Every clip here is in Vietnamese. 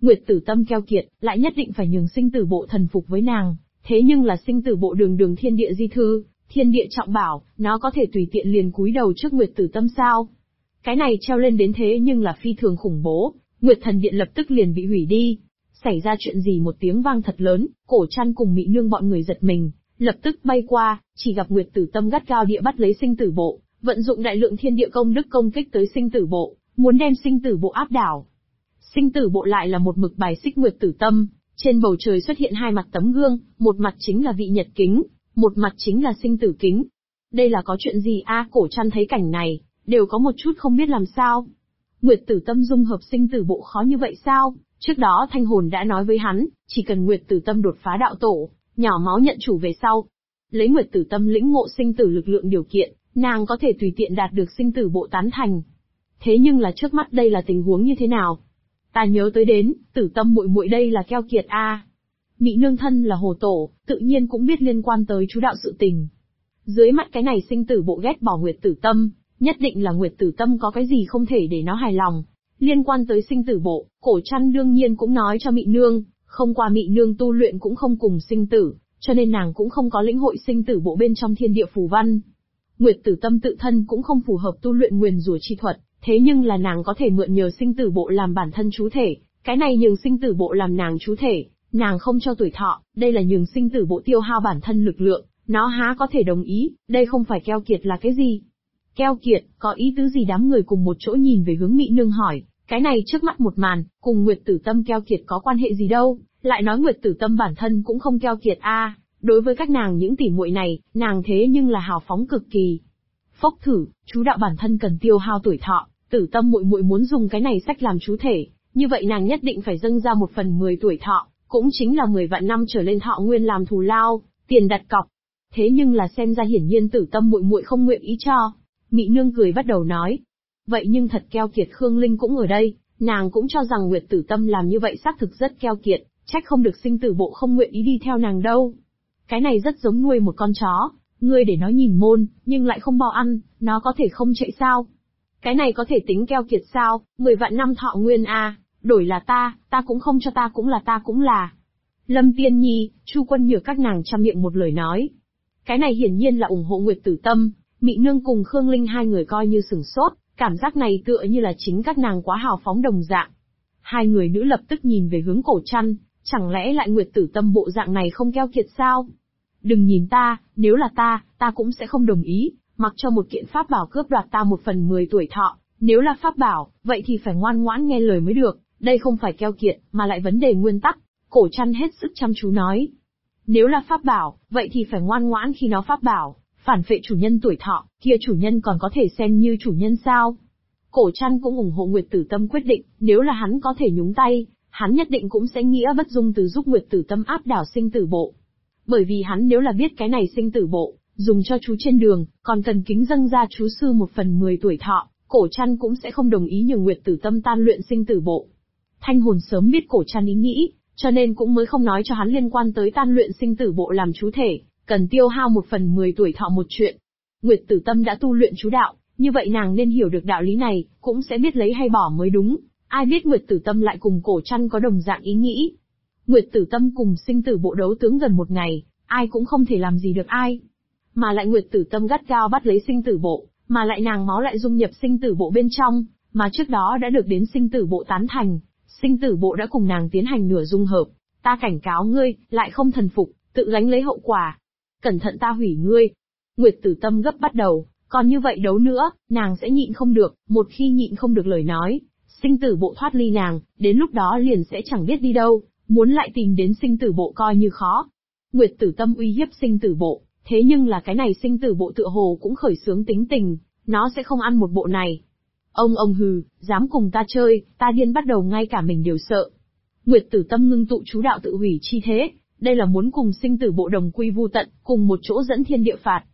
Nguyệt Tử Tâm keo kiệt, lại nhất định phải nhường sinh tử bộ thần phục với nàng. Thế nhưng là sinh tử bộ đường đường thiên địa di thư, thiên địa trọng bảo, nó có thể tùy tiện liền cúi đầu trước Nguyệt Tử Tâm sao? Cái này treo lên đến thế nhưng là phi thường khủng bố, Nguyệt Thần Điện lập tức liền bị hủy đi. Xảy ra chuyện gì? Một tiếng vang thật lớn, Cổ Trăn cùng Mị Nương bọn người giật mình, lập tức bay qua, chỉ gặp Nguyệt Tử Tâm gắt gao địa bắt lấy sinh tử bộ, vận dụng đại lượng thiên địa công đức công kích tới sinh tử bộ, muốn đem sinh tử bộ áp đảo. Sinh tử bộ lại là một mực bài xích Nguyệt Tử Tâm, trên bầu trời xuất hiện hai mặt tấm gương, một mặt chính là vị nhật kính, một mặt chính là sinh tử kính. Đây là có chuyện gì a? Cổ Trăn thấy cảnh này, đều có một chút không biết làm sao. Nguyệt Tử Tâm dung hợp sinh tử bộ khó như vậy sao? Trước đó Thanh Hồn đã nói với hắn, chỉ cần Nguyệt Tử Tâm đột phá đạo tổ, nhỏ máu nhận chủ về sau. Lấy Nguyệt Tử Tâm lĩnh ngộ sinh tử lực lượng điều kiện, nàng có thể tùy tiện đạt được sinh tử bộ tán thành. Thế nhưng là trước mắt đây là tình huống như thế nào? Ta nhớ tới đến, Tử Tâm muội muội đây là keo kiệt a. Mị Nương thân là hồ tổ, tự nhiên cũng biết liên quan tới chú đạo sự tình. Dưới mắt cái này sinh tử bộ ghét bỏ Nguyệt Tử Tâm, nhất định là Nguyệt Tử Tâm có cái gì không thể để nó hài lòng. Liên quan tới sinh tử bộ, Cổ Trăn đương nhiên cũng nói cho Mị Nương, không qua Mị Nương tu luyện cũng không cùng sinh tử, cho nên nàng cũng không có lĩnh hội sinh tử bộ bên trong thiên địa phù văn. Nguyệt Tử Tâm tự thân cũng không phù hợp tu luyện nguyền rủa chi thuật, thế nhưng là nàng có thể mượn nhờ sinh tử bộ làm bản thân chú thể, cái này nhường sinh tử bộ làm nàng chú thể, nàng không cho tuổi thọ, đây là nhường sinh tử bộ tiêu hao bản thân lực lượng, nó há có thể đồng ý, đây không phải keo kiệt là cái gì? Keo kiệt, có ý tứ gì? Đám người cùng một chỗ nhìn về hướng Mị Nương hỏi, cái này trước mắt một màn, cùng Nguyệt Tử Tâm keo kiệt có quan hệ gì đâu, lại nói Nguyệt Tử Tâm bản thân cũng không keo kiệt a, đối với các nàng những tỷ muội này, nàng thế nhưng là hào phóng cực kỳ. Phốc thử, chú đạo bản thân cần tiêu hao tuổi thọ, Tử Tâm muội muội muốn dùng cái này sách làm chú thể, như vậy nàng nhất định phải dâng ra 1/10 tuổi thọ, cũng chính là 10 vạn năm trở lên thọ nguyên làm thù lao, tiền đặt cọc. Thế nhưng là xem ra hiển nhiên Tử Tâm muội muội không nguyện ý cho. Mị Nương cười bắt đầu nói, vậy nhưng thật keo kiệt. Khương Linh cũng ở đây, nàng cũng cho rằng Nguyệt Tử Tâm làm như vậy xác thực rất keo kiệt, trách không được sinh tử bộ không nguyện ý đi theo nàng đâu. Cái này rất giống nuôi một con chó, ngươi để nó nhìn môn, nhưng lại không bao ăn, nó có thể không chạy sao? Cái này có thể tính keo kiệt sao? 10 vạn năm thọ nguyên a, đổi là ta cũng không cho, ta cũng là. Lâm Tiên Nhi, Chu Quân Nhược các nàng trăm miệng một lời nói. Cái này hiển nhiên là ủng hộ Nguyệt Tử Tâm, Mị Nương cùng Khương Linh hai người coi như sửng sốt, cảm giác này tựa như là chính các nàng quá hào phóng đồng dạng. Hai người nữ lập tức nhìn về hướng Cổ Trăn, chẳng lẽ lại Nguyệt Tử Tâm bộ dạng này không keo kiệt sao? Đừng nhìn ta, nếu là ta cũng sẽ không đồng ý, mặc cho một kiện pháp bảo cướp đoạt ta 1/10 tuổi thọ, nếu là pháp bảo, vậy thì phải ngoan ngoãn nghe lời mới được, đây không phải keo kiệt, mà lại vấn đề nguyên tắc. Cổ Trăn hết sức chăm chú nói. Nếu là pháp bảo, vậy thì phải ngoan ngoãn khi nó pháp bảo, phản phệ chủ nhân tuổi thọ, kia chủ nhân còn có thể xem như chủ nhân sao? Cổ Trăn cũng ủng hộ Nguyệt Tử Tâm quyết định, nếu là hắn có thể nhúng tay, hắn nhất định cũng sẽ nghĩa bất dung từ giúp Nguyệt Tử Tâm áp đảo sinh tử bộ. Bởi vì hắn nếu là biết cái này sinh tử bộ, dùng cho chú trên đường, còn cần kính dâng ra chú sư 1/10 tuổi thọ, Cổ Trăn cũng sẽ không đồng ý nhường Nguyệt Tử Tâm tan luyện sinh tử bộ. Thanh Hồn sớm biết Cổ Trăn ý nghĩ, cho nên cũng mới không nói cho hắn liên quan tới tan luyện sinh tử bộ làm chú thể, cần tiêu hao 1/10 tuổi thọ một chuyện. Nguyệt Tử Tâm đã tu luyện chú đạo, như vậy nàng nên hiểu được đạo lý này, cũng sẽ biết lấy hay bỏ mới đúng. Ai biết Nguyệt Tử Tâm lại cùng Cổ Trăn có đồng dạng ý nghĩ. Nguyệt Tử Tâm cùng sinh tử bộ đấu tướng gần một ngày, ai cũng không thể làm gì được ai. Mà lại Nguyệt Tử Tâm gắt gao bắt lấy sinh tử bộ, mà lại nàng máu lại dung nhập sinh tử bộ bên trong, mà trước đó đã được đến sinh tử bộ tán thành. Sinh tử bộ đã cùng nàng tiến hành nửa dung hợp, ta cảnh cáo ngươi, lại không thần phục, tự gánh lấy hậu quả. Cẩn thận ta hủy ngươi. Nguyệt Tử Tâm gấp bắt đầu, còn như vậy đấu nữa, nàng sẽ nhịn không được, một khi nhịn không được lời nói, sinh tử bộ thoát ly nàng, đến lúc đó liền sẽ chẳng biết đi đâu, muốn lại tìm đến sinh tử bộ coi như khó. Nguyệt Tử Tâm uy hiếp sinh tử bộ, thế nhưng là cái này sinh tử bộ tựa hồ cũng khởi xướng tính tình, nó sẽ không ăn một bộ này. Ông hừ, dám cùng ta chơi, ta điên bắt đầu ngay cả mình đều sợ. Nguyệt Tử Tâm ngưng tụ chú đạo tự hủy chi thế, đây là muốn cùng sinh tử bộ đồng quy vu tận, cùng một chỗ dẫn thiên địa phạt.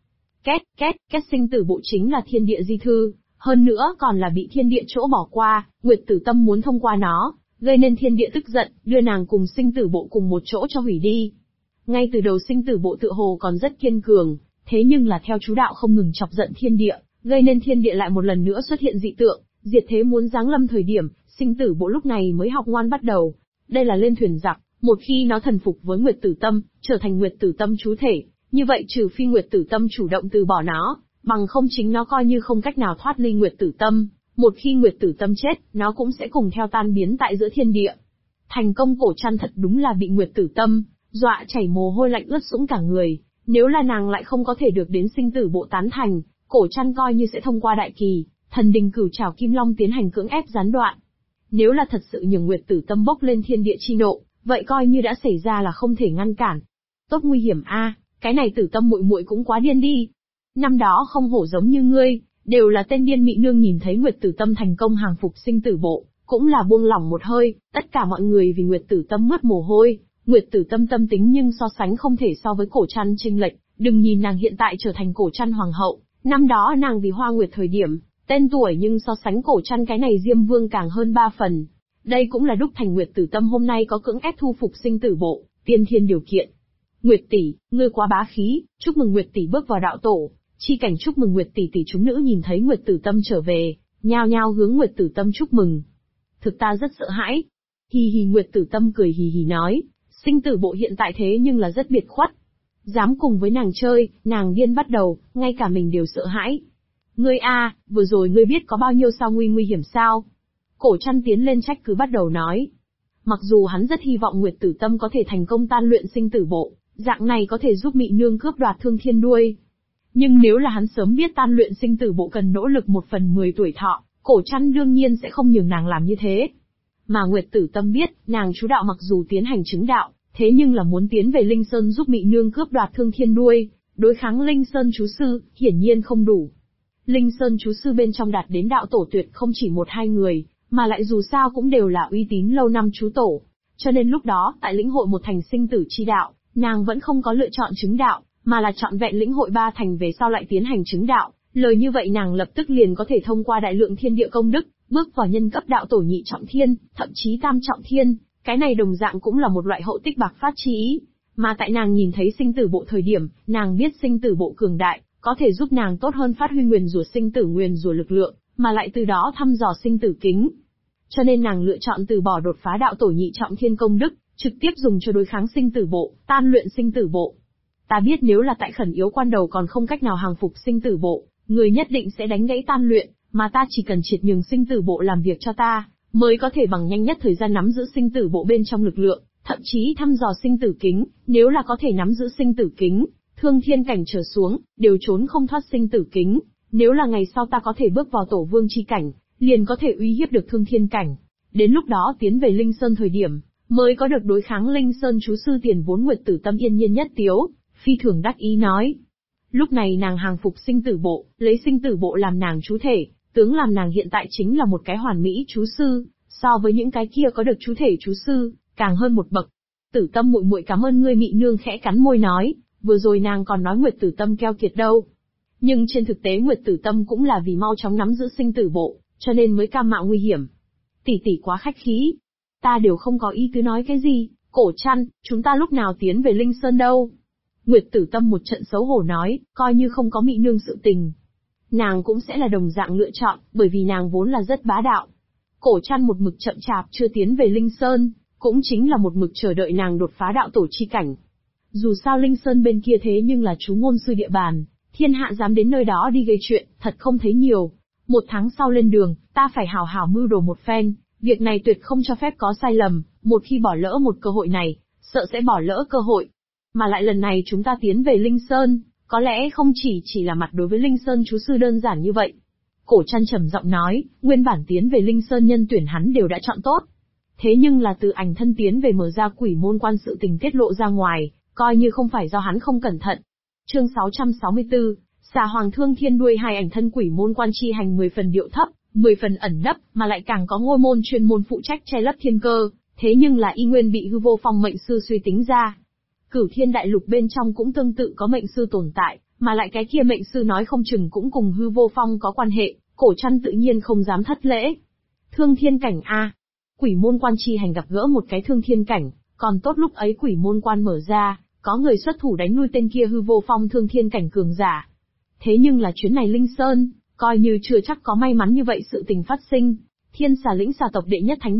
Két sinh tử bộ chính là thiên địa di thư, hơn nữa còn là bị thiên địa chỗ bỏ qua, Nguyệt Tử Tâm muốn thông qua nó, gây nên thiên địa tức giận, đưa nàng cùng sinh tử bộ cùng một chỗ cho hủy đi. Ngay từ đầu sinh tử bộ tựa hồ còn rất kiên cường, thế nhưng là theo chú đạo không ngừng chọc giận thiên địa, gây nên thiên địa lại một lần nữa xuất hiện dị tượng, diệt thế muốn giáng lâm thời điểm, sinh tử bộ lúc này mới học ngoan bắt đầu. Đây là lên thuyền giặc, một khi nó thần phục với Nguyệt Tử Tâm, trở thành Nguyệt Tử Tâm chú thể, như vậy trừ phi Nguyệt Tử Tâm chủ động từ bỏ nó, bằng không chính nó coi như không cách nào thoát ly Nguyệt Tử Tâm. Một khi Nguyệt Tử Tâm chết, nó cũng sẽ cùng theo tan biến tại giữa thiên địa. Thành công Cổ Trăn thật đúng là bị Nguyệt Tử Tâm dọa chảy mồ hôi lạnh ướt sũng cả người. Nếu là nàng lại không có thể được đến sinh tử bộ tán thành, Cổ Trăn coi như sẽ thông qua đại kỳ, thần đình cửu trảo kim long tiến hành cưỡng ép gián đoạn. Nếu là thật sự nhường Nguyệt Tử Tâm bốc lên thiên địa chi nộ, vậy coi như đã xảy ra là không thể ngăn cản. Tốt nguy hiểm a, cái này Tử Tâm muội muội cũng quá điên đi. Năm đó không hổ giống như ngươi, đều là tên điên mị nương. Nhìn thấy Nguyệt Tử Tâm thành công hàng phục sinh tử bộ, cũng là buông lỏng một hơi. Tất cả mọi người vì Nguyệt Tử Tâm mướt mồ hôi. Nguyệt Tử Tâm tâm tính nhưng so sánh không thể so với Cổ Trăn chênh lệch. Đừng nhìn nàng hiện tại trở thành Cổ Trăn hoàng hậu, năm đó nàng vì Hoa Nguyệt thời điểm, tên tuổi nhưng so sánh Cổ Trăn cái này Diêm Vương càng hơn 3 phần. Đây cũng là đúc thành Nguyệt Tử Tâm hôm nay có cưỡng ép thu phục sinh tử bộ, tiên thiên điều kiện. Nguyệt tỷ, ngươi quá bá khí, chúc mừng Nguyệt tỷ bước vào đạo tổ. Chi cảnh chúc mừng Nguyệt tỷ tỷ. Chúng nữ nhìn thấy Nguyệt Tử Tâm trở về, nhao nhao hướng Nguyệt Tử Tâm chúc mừng. Thực ta rất sợ hãi. Hì hì. Nguyệt Tử Tâm cười hì hì nói, sinh tử bộ hiện tại thế nhưng là rất biệt khuất. Dám cùng với nàng chơi, nàng điên bắt đầu, ngay cả mình đều sợ hãi. Ngươi a, vừa rồi ngươi biết có bao nhiêu sao nguy hiểm sao? Cổ Trăn tiến lên trách cứ bắt đầu nói. Mặc dù hắn rất hy vọng Nguyệt Tử Tâm có thể thành công tan luyện sinh tử bộ, dạng này có thể giúp mị nương cướp đoạt Thương Thiên đuôi. Nhưng nếu là hắn sớm biết tan luyện sinh tử bộ cần nỗ lực 1/10 tuổi thọ, Cổ Trăn đương nhiên sẽ không nhường nàng làm như thế. Mà Nguyệt Tử Tâm biết, nàng chú đạo mặc dù tiến hành chứng đạo, thế nhưng là muốn tiến về Linh Sơn giúp mị nương cướp đoạt Thương Thiên đuôi, đối kháng Linh Sơn chú sư, hiển nhiên không đủ. Linh Sơn chú sư bên trong đạt đến đạo tổ tuyệt không chỉ 1-2 người, mà lại dù sao cũng đều là uy tín lâu năm chú tổ. Cho nên lúc đó, tại lĩnh hội một thành sinh tử chi đạo, nàng vẫn không có lựa chọn chứng đạo, mà là chọn vẹn lĩnh hội 3 thành về sau lại tiến hành chứng đạo. Lời như vậy nàng lập tức liền có thể thông qua đại lượng thiên địa công đức, bước vào nhân cấp đạo tổ nhị trọng thiên, thậm chí tam trọng thiên. Cái này đồng dạng cũng là một loại hậu tích bạc phát chi ý. Mà tại nàng nhìn thấy sinh tử bộ thời điểm, nàng biết sinh tử bộ cường đại, có thể giúp nàng tốt hơn phát huy nguyền rủa sinh tử nguyền rủa lực lượng, mà lại từ đó thăm dò sinh tử kính. Cho nên nàng lựa chọn từ bỏ đột phá đạo tổ nhị trọng thiên công đức, trực tiếp dùng cho đối kháng sinh tử bộ, tan luyện sinh tử bộ. Ta biết nếu là tại khẩn yếu quan đầu còn không cách nào hàng phục sinh tử bộ, người nhất định sẽ đánh gãy tan luyện, mà ta chỉ cần triệt nhường sinh tử bộ làm việc cho ta, mới có thể bằng nhanh nhất thời gian nắm giữ sinh tử bộ bên trong lực lượng, thậm chí thăm dò sinh tử kính. Nếu là có thể nắm giữ sinh tử kính, thương thiên cảnh trở xuống, đều trốn không thoát sinh tử kính. Nếu là ngày sau ta có thể bước vào tổ vương chi cảnh, liền có thể uy hiếp được thương thiên cảnh. Đến lúc đó tiến về Linh Sơn thời điểm, mới có được đối kháng Linh Sơn chú sư tiền vốn. Nguyệt Tử Tâm yên nhiên nhất tiếu, phi thường đắc ý nói. Lúc này nàng hàng phục sinh tử bộ, lấy sinh tử bộ làm nàng chú thể, tướng làm nàng hiện tại chính là một cái hoàn mỹ chú sư, so với những cái kia có được chú thể chú sư, càng hơn một bậc. Tử Tâm muội muội cảm ơn ngươi. Mị nương khẽ cắn môi nói, vừa rồi nàng còn nói Nguyệt Tử Tâm keo kiệt đâu. Nhưng trên thực tế Nguyệt Tử Tâm cũng là vì mau chóng nắm giữ sinh tử bộ, cho nên mới cam mạo nguy hiểm. Tỷ tỷ quá khách khí. Ta đều không có ý tứ nói cái gì, Cổ Trăn, chúng ta lúc nào tiến về Linh Sơn đâu. Nguyệt Tử Tâm một trận xấu hổ nói, coi như không có mị nương sự tình. Nàng cũng sẽ là đồng dạng lựa chọn, bởi vì nàng vốn là rất bá đạo. Cổ Trăn một mực chậm chạp chưa tiến về Linh Sơn, cũng chính là một mực chờ đợi nàng đột phá đạo tổ chi cảnh. Dù sao Linh Sơn bên kia thế nhưng là chú ngôn sư địa bàn, thiên hạ dám đến nơi đó đi gây chuyện, thật không thấy nhiều. 1 tháng sau lên đường, ta phải hảo hảo mưu đồ một phen, việc này tuyệt không cho phép có sai lầm, một khi bỏ lỡ một cơ hội này, sợ sẽ bỏ lỡ cơ hội. Mà lại lần này chúng ta tiến về Linh Sơn, có lẽ không chỉ là mặt đối với Linh Sơn chú sư đơn giản như vậy. Cổ Trăn trầm giọng nói, nguyên bản tiến về Linh Sơn nhân tuyển hắn đều đã chọn tốt. Thế nhưng là từ ảnh thân tiến về mở ra quỷ môn quan sự tình tiết lộ ra ngoài, coi như không phải do hắn không cẩn thận. Chương 664, Xà Hoàng Thương Thiên đuôi. Hai ảnh thân quỷ môn quan chi hành 10 phần điệu thấp, 10 phần ẩn nấp, mà lại càng có ngôi môn chuyên môn phụ trách che lấp thiên cơ, thế nhưng là y nguyên bị Hư Vô Phong mệnh sư suy tính ra. Cửu Thiên Đại Lục bên trong cũng tương tự có mệnh sư tồn tại, mà lại cái kia mệnh sư nói không chừng cũng cùng Hư Vô Phong có quan hệ. Cổ Trăn tự nhiên không dám thất lễ. Thương Thiên cảnh a, quỷ môn quan chi hành gặp gỡ một cái thương thiên cảnh, còn tốt lúc ấy quỷ môn quan mở ra, có người xuất thủ đánh lui tên kia Hư Vô Phong thương thiên cảnh cường giả. Thế nhưng là chuyến này Linh Sơn, coi như chưa chắc có may mắn như vậy sự tình phát sinh. Thiên Xà lĩnh xà tộc đệ nhất thánh địa,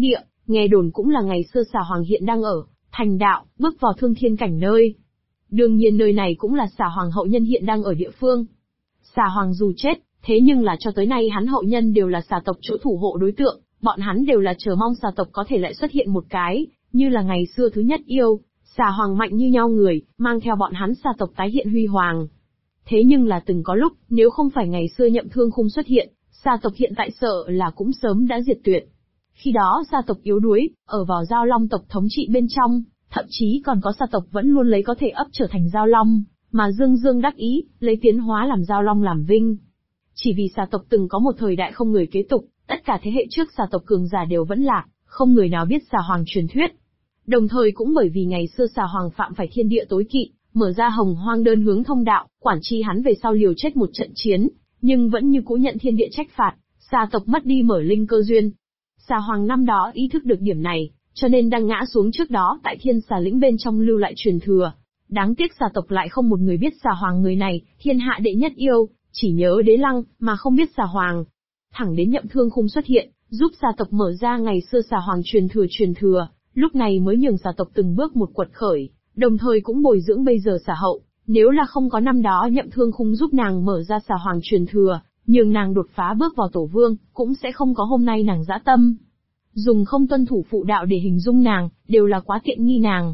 nghe đồn cũng là ngày xưa Xà Hoàng hiện đang ở, thành đạo, bước vào thương thiên cảnh nơi. Đương nhiên nơi này cũng là Xà Hoàng hậu nhân hiện đang ở địa phương. Xà Hoàng dù chết, thế nhưng là cho tới nay hắn hậu nhân đều là xà tộc chỗ thủ hộ đối tượng, bọn hắn đều là chờ mong xà tộc có thể lại xuất hiện một cái, như là ngày xưa thứ nhất yêu, Xà Hoàng mạnh như nhau người, mang theo bọn hắn xà tộc tái hiện huy hoàng. Thế nhưng là từng có lúc, nếu không phải ngày xưa Nhậm Thương Khung xuất hiện, xà tộc hiện tại sợ là cũng sớm đã diệt tuyệt. Khi đó xà tộc yếu đuối, ở vào Giao Long tộc thống trị bên trong, thậm chí còn có xà tộc vẫn luôn lấy có thể ấp trở thành Giao Long, mà dương dương đắc ý, lấy tiến hóa làm Giao Long làm vinh. Chỉ vì xà tộc từng có một thời đại không người kế tục, tất cả thế hệ trước xà tộc cường giả đều vẫn lạc, không người nào biết Xà Hoàng truyền thuyết. Đồng thời cũng bởi vì ngày xưa Xà Hoàng phạm phải thiên địa tối kỵ, mở ra Hồng Hoang đơn hướng thông đạo, quản chi hắn về sau liều chết một trận chiến, nhưng vẫn như cũ nhận thiên địa trách phạt, xà tộc mất đi mở linh cơ duyên. Xà Hoàng năm đó ý thức được điểm này, cho nên đang ngã xuống trước đó tại Thiên Xà lĩnh bên trong lưu lại truyền thừa. Đáng tiếc xà tộc lại không một người biết Xà Hoàng người này, thiên hạ đệ nhất yêu, chỉ nhớ Đế Lăng, mà không biết Xà Hoàng. Thẳng đến Nhậm Thương Khung xuất hiện, giúp xà tộc mở ra ngày xưa Xà Hoàng truyền thừa, lúc này mới nhường xà tộc từng bước một quật khởi, đồng thời cũng bồi dưỡng bây giờ xà hậu. Nếu là không có năm đó Nhậm Thương Khung giúp nàng mở ra Xà Hoàng truyền thừa, nhường nàng đột phá bước vào tổ vương, cũng sẽ không có hôm nay nàng dã tâm. Dùng không tuân thủ phụ đạo để hình dung nàng, đều là quá tiện nghi nàng.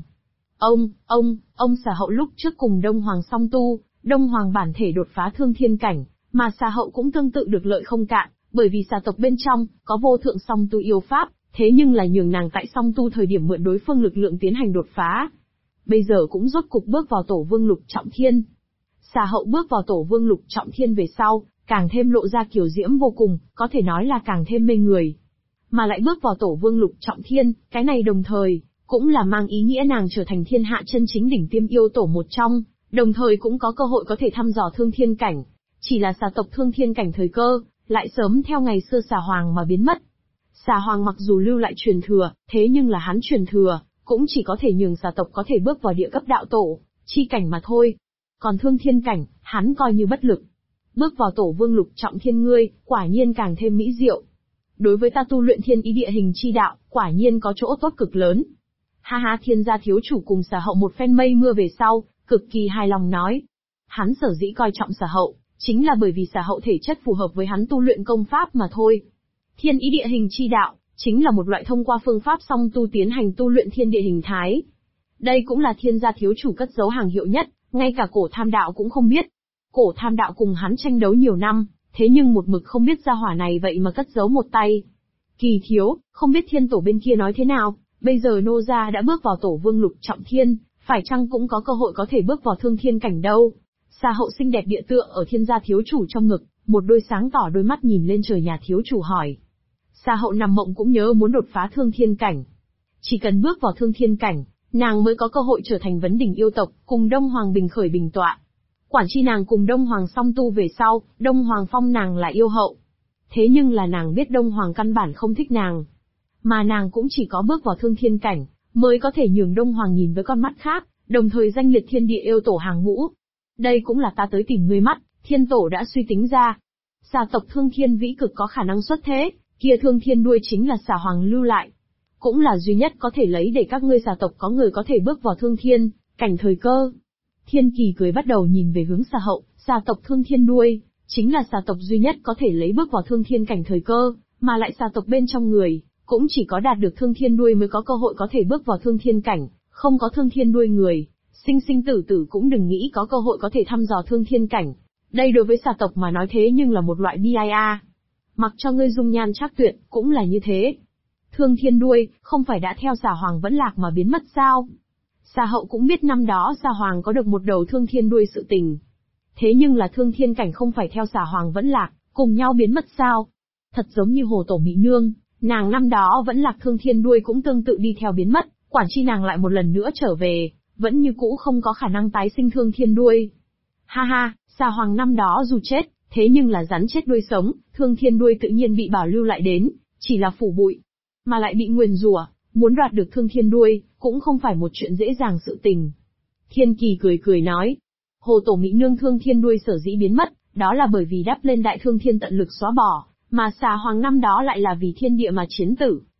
Ông xà hậu lúc trước cùng Đông Hoàng song tu, Đông Hoàng bản thể đột phá thương thiên cảnh, mà xà hậu cũng tương tự được lợi không cạn, bởi vì xà tộc bên trong, có vô thượng song tu yêu pháp, thế nhưng là nhường nàng tại song tu thời điểm mượn đối phương lực lượng tiến hành đột phá. Bây giờ cũng rốt cục bước vào tổ vương lục trọng thiên. Xà hậu bước vào tổ vương lục trọng thiên về sau, càng thêm lộ ra kiều diễm vô cùng, có thể nói là càng thêm mê người. Mà lại bước vào tổ vương lục trọng thiên, cái này đồng thời, cũng là mang ý nghĩa nàng trở thành thiên hạ chân chính đỉnh tiêm yêu tổ một trong, đồng thời cũng có cơ hội có thể thăm dò thương thiên cảnh. Chỉ là xà tộc thương thiên cảnh thời cơ, lại sớm theo ngày xưa Xà Hoàng mà biến mất. Xà Hoàng mặc dù lưu lại truyền thừa, thế nhưng là hắn truyền thừa, cũng chỉ có thể nhường xà tộc có thể bước vào địa cấp đạo tổ, chi cảnh mà thôi. Còn thương thiên cảnh, hắn coi như bất lực. Bước vào tổ vương lục trọng thiên ngươi, quả nhiên càng thêm mỹ diệu. Đối với ta tu luyện thiên ý địa hình chi đạo, quả nhiên có chỗ tốt cực lớn. Ha ha, Thiên gia thiếu chủ cùng xà hậu một phen mây mưa về sau, cực kỳ hài lòng nói. Hắn sở dĩ coi trọng xà hậu, chính là bởi vì xà hậu thể chất phù hợp với hắn tu luyện công pháp mà thôi. Thiên ý địa hình chi đạo, chính là một loại thông qua phương pháp song tu tiến hành tu luyện thiên địa hình thái. Đây cũng là Thiên gia thiếu chủ cất giấu hàng hiệu nhất, ngay cả Cổ Tham đạo cũng không biết. Cổ Tham đạo cùng hắn tranh đấu nhiều năm, thế nhưng một mực không biết gia hỏa này vậy mà cất giấu một tay. Kỳ thiếu, không biết thiên tổ bên kia nói thế nào, bây giờ nô gia đã bước vào tổ vương lục trọng thiên, phải chăng cũng có cơ hội có thể bước vào thương thiên cảnh đâu. Xà hậu xinh đẹp địa tựa ở Thiên gia thiếu chủ trong ngực, một đôi sáng tỏ đôi mắt nhìn lên trời nhà thiếu chủ hỏi. Xà hậu nằm mộng cũng nhớ muốn đột phá thương thiên cảnh. Chỉ cần bước vào thương thiên cảnh, nàng mới có cơ hội trở thành vấn đỉnh yêu tộc, cùng Đông Hoàng bình khởi bình tọa. Quản chi nàng cùng Đông Hoàng song tu về sau, Đông Hoàng phong nàng là yêu hậu. Thế nhưng là nàng biết Đông Hoàng căn bản không thích nàng. Mà nàng cũng chỉ có bước vào thương thiên cảnh, mới có thể nhường Đông Hoàng nhìn với con mắt khác, đồng thời danh liệt thiên địa yêu tổ hàng ngũ. Đây cũng là ta tới tìm ngươi mắt, thiên tổ đã suy tính ra. Xà tộc thương thiên vĩ cực có khả năng xuất thế, kia thương thiên đuôi chính là Xà Hoàng lưu lại. Cũng là duy nhất có thể lấy để các ngươi xà tộc có người có thể bước vào thương thiên, cảnh thời cơ. Thiên Kỳ cười bắt đầu nhìn về hướng xà hậu, xà tộc thương thiên đuôi, chính là xà tộc duy nhất có thể lấy bước vào thương thiên cảnh thời cơ, mà lại xà tộc bên trong người, cũng chỉ có đạt được thương thiên đuôi mới có cơ hội có thể bước vào thương thiên cảnh, không có thương thiên đuôi người, sinh sinh tử tử cũng đừng nghĩ có cơ hội có thể thăm dò thương thiên cảnh. Đây đối với xà tộc mà nói thế nhưng là một loại BIA. Mặc cho ngươi dung nhan trác tuyệt, cũng là như thế. Thương thiên đuôi, không phải đã theo Xà Hoàng vẫn lạc mà biến mất sao? Xà hậu cũng biết năm đó Xà Hoàng có được một đầu thương thiên đuôi sự tình. Thế nhưng là thương thiên cảnh không phải theo Xà Hoàng vẫn lạc, cùng nhau biến mất sao? Thật giống như Hồ Tổ Mị Nương, nàng năm đó vẫn lạc thương thiên đuôi cũng tương tự đi theo biến mất, quản chi nàng lại một lần nữa trở về, vẫn như cũ không có khả năng tái sinh thương thiên đuôi. Ha ha, Xà Hoàng năm đó dù chết, thế nhưng là rắn chết đuôi sống, thương thiên đuôi tự nhiên bị bảo lưu lại đến, chỉ là phủ bụi. Mà lại bị nguyền rủa, muốn đoạt được thương thiên đuôi, cũng không phải một chuyện dễ dàng sự tình. Thiên Kỳ cười cười nói, Hồ Tổ Mị Nương thương thiên đuôi sở dĩ biến mất, đó là bởi vì đắp lên đại thương thiên tận lực xóa bỏ, mà Xà Hoàng năm đó lại là vì thiên địa mà chiến tử,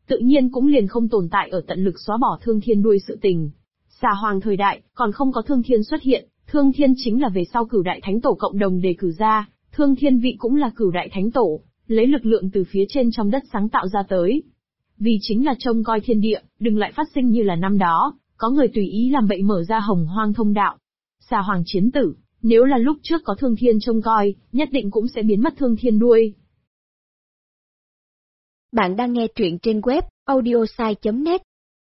tự nhiên cũng liền không tồn tại ở tận lực xóa bỏ Thương Thiên đuôi sự tình. Xà Hoàng thời đại, còn không có Thương Thiên xuất hiện, Thương Thiên chính là về sau Cửu Đại Thánh Tổ cộng đồng đề cử ra, Thương Thiên vị cũng là Cửu Đại Thánh Tổ, lấy lực lượng từ phía trên trong đất sáng tạo ra tới. Vì chính là trông coi thiên địa, đừng lại phát sinh như là năm đó, có người tùy ý làm bậy mở ra hồng hoang thông đạo. Xà Hoàng chiến tử, nếu là lúc trước có Thương Thiên trông coi, nhất định cũng sẽ biến mất Thương Thiên đuôi. Bạn đang nghe truyện trên web audiosai.net.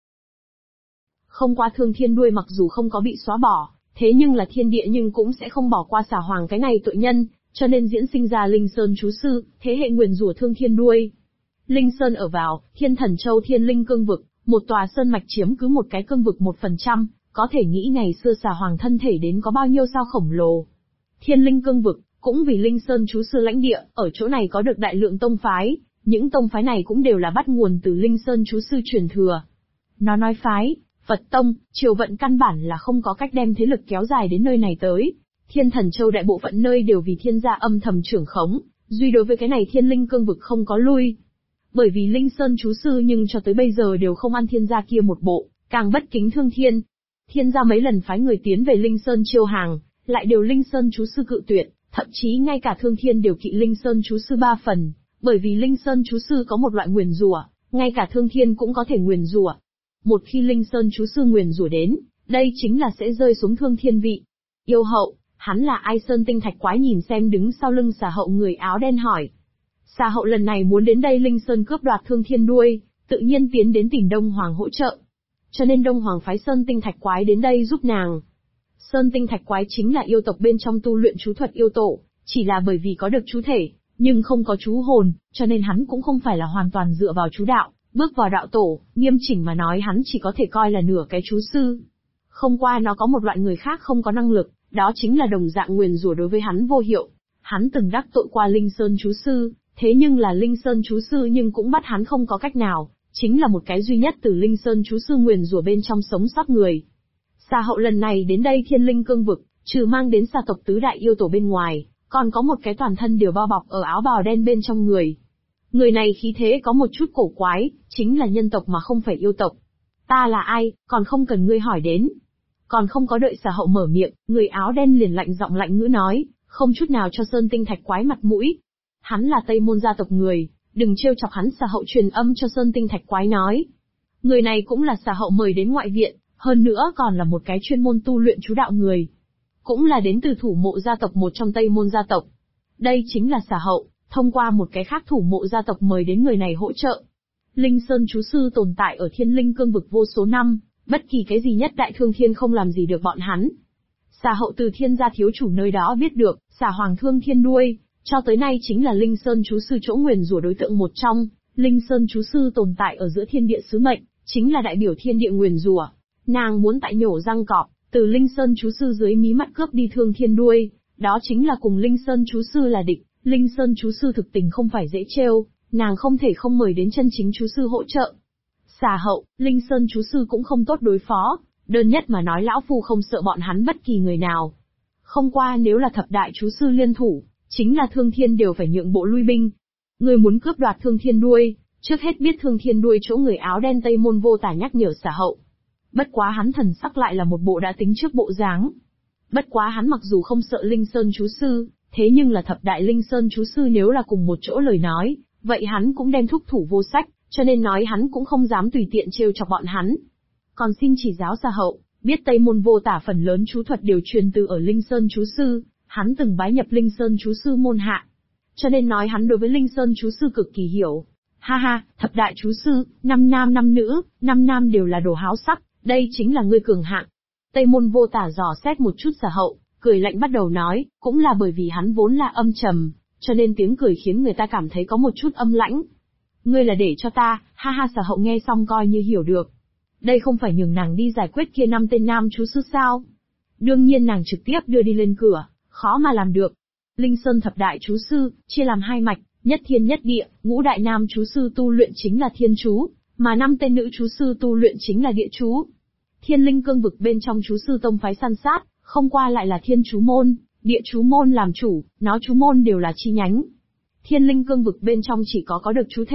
Không qua Thương Thiên đuôi mặc dù không có bị xóa bỏ, thế nhưng là thiên địa nhưng cũng sẽ không bỏ qua Xà Hoàng cái này tội nhân, cho nên diễn sinh ra Linh Sơn chú sư, thế hệ nguyền rủa Thương Thiên đuôi. Linh Sơn ở vào Thiên Thần Châu Thiên Linh cương vực, một tòa sơn mạch chiếm cứ một cái cương vực 1%, có thể nghĩ ngày xưa Xà Hoàng thân thể đến có bao nhiêu sao khổng lồ. Thiên Linh cương vực, cũng vì Linh Sơn chú sư lãnh địa, ở chỗ này có được đại lượng tông phái, những tông phái này cũng đều là bắt nguồn từ Linh Sơn chú sư truyền thừa. Nó nói phái, Phật tông, triều vận căn bản là không có cách đem thế lực kéo dài đến nơi này tới. Thiên Thần Châu đại bộ phận nơi đều vì thiên gia âm thầm trưởng khống, duy đối với cái này Thiên Linh cương vực không có lui. Bởi vì Linh Sơn chú sư nhưng cho tới bây giờ đều không ăn thiên gia kia một bộ, càng bất kính Thương Thiên. Thiên gia mấy lần phái người tiến về Linh Sơn chiêu hàng, lại đều Linh Sơn chú sư cự tuyệt, thậm chí ngay cả Thương Thiên đều kỵ Linh Sơn chú sư 3 phần, bởi vì Linh Sơn chú sư có một loại nguyền rủa, ngay cả Thương Thiên cũng có thể nguyền rủa. Một khi Linh Sơn chú sư nguyền rủa đến, đây chính là sẽ rơi xuống Thương Thiên vị. Yêu hậu, hắn là ai? Sơn Tinh Thạch Quái nhìn xem đứng sau lưng Xà Hậu người áo đen hỏi. Xà Hậu lần này muốn đến đây Linh Sơn cướp đoạt Thương Thiên đuôi, tự nhiên tiến đến tìm Đông Hoàng hỗ trợ. Cho nên Đông Hoàng phái Sơn Tinh Thạch Quái đến đây giúp nàng. Sơn Tinh Thạch Quái chính là yêu tộc bên trong tu luyện chú thuật yêu tổ, chỉ là bởi vì có được chú thể, nhưng không có chú hồn, cho nên hắn cũng không phải là hoàn toàn dựa vào chú đạo, bước vào đạo tổ, nghiêm chỉnh mà nói hắn chỉ có thể coi là nửa cái chú sư. Không qua nó có một loại người khác không có năng lực, đó chính là đồng dạng nguyền rủa đối với hắn vô hiệu. Hắn từng đắc tội qua Linh Sơn chú sư, thế nhưng là Linh Sơn chú sư nhưng cũng bắt hắn không có cách nào, chính là một cái duy nhất từ Linh Sơn chú sư nguyền rủa bên trong sống sót người. Xà Hậu lần này đến đây Thiên Linh cương vực, trừ mang đến xà tộc tứ đại yêu tổ bên ngoài, còn có một cái toàn thân đều bao bọc ở áo bào đen bên trong người. Người này khí thế có một chút cổ quái, chính là nhân tộc mà không phải yêu tộc. Ta là ai, còn không cần ngươi hỏi đến. Còn không có đợi Xà Hậu mở miệng, người áo đen liền lạnh giọng lạnh ngữ nói, không chút nào cho Sơn Tinh Thạch Quái mặt mũi. Hắn là Tây Môn gia tộc người, đừng trêu chọc hắn. Xà Hậu truyền âm cho Sơn Tinh Thạch Quái nói. Người này cũng là Xà Hậu mời đến ngoại viện, hơn nữa còn là một cái chuyên môn tu luyện chú đạo người. Cũng là đến từ thủ mộ gia tộc một trong Tây Môn gia tộc. Đây chính là Xà Hậu, thông qua một cái khác thủ mộ gia tộc mời đến người này hỗ trợ. Linh Sơn chú sư tồn tại ở Thiên Linh cương vực vô số năm, bất kỳ cái gì nhất đại Thương Thiên không làm gì được bọn hắn. Xà Hậu từ Thiên gia thiếu chủ nơi đó biết được, Xà Hoàng Thương Thiên đuôi, cho tới nay chính là Linh Sơn chú sư chỗ nguyền rủa đối tượng một trong. Linh Sơn chú sư tồn tại ở giữa thiên địa sứ mệnh, chính là đại biểu thiên địa nguyền rủa. Nàng muốn tại nhổ răng cọp, từ Linh Sơn chú sư dưới mí mắt cướp đi Thương Thiên đuôi, đó chính là cùng Linh Sơn chú sư là địch. Linh Sơn chú sư thực tình không phải dễ trêu, nàng không thể không mời đến chân chính chú sư hỗ trợ. Xà Hậu, Linh Sơn chú sư cũng không tốt đối phó, đơn nhất mà nói lão phu không sợ bọn hắn bất kỳ người nào. Không qua nếu là thập đại chú sư liên thủ, chính là Thương Thiên đều phải nhượng bộ lui binh. Người muốn cướp đoạt Thương Thiên đuôi, trước hết biết Thương Thiên đuôi chỗ người áo đen Tây Môn Vô Tả nhắc nhở Xà Hậu. Bất quá hắn thần sắc lại là một bộ đã tính trước bộ dáng. Bất quá hắn mặc dù không sợ Linh Sơn chú sư, thế nhưng là thập đại Linh Sơn chú sư nếu là cùng một chỗ lời nói, vậy hắn cũng đem thúc thủ vô sách, cho nên nói hắn cũng không dám tùy tiện trêu chọc bọn hắn. Còn xin chỉ giáo Xà Hậu, biết Tây Môn Vô Tả phần lớn chú thuật đều truyền từ ở Linh Sơn chú sư, hắn từng bái nhập Linh Sơn chú sư môn hạ. Cho nên nói hắn đối với Linh Sơn chú sư cực kỳ hiểu. Ha ha, thập đại chú sư, 5 nam 5 nữ, 5 nam đều là đồ háo sắc, đây chính là ngươi cường hạng. Tây Môn Vô Tả dò xét một chút Xà Hậu, cười lạnh bắt đầu nói, cũng là bởi vì hắn vốn là âm trầm, cho nên tiếng cười khiến người ta cảm thấy có một chút âm lãnh. Ngươi là để cho ta, ha ha. Xà Hậu nghe xong coi như hiểu được. Đây không phải nhường nàng đi giải quyết kia 5 tên nam chú sư sao? Đương nhiên nàng trực tiếp đưa đi lên cửa, khó mà làm được. Linh Sơn thập đại chú sư, chia làm 2 mạch, nhất thiên nhất địa, ngũ đại nam chú sư tu luyện chính là thiên chú, mà 5 tên nữ chú sư tu luyện chính là địa chú. Thiên Linh cương vực bên trong chú sư tông phái săn sát, không qua lại là thiên chú môn, địa chú môn làm chủ, nó chú môn đều là chi nhánh. Thiên Linh cương vực bên trong chỉ có được chú thể,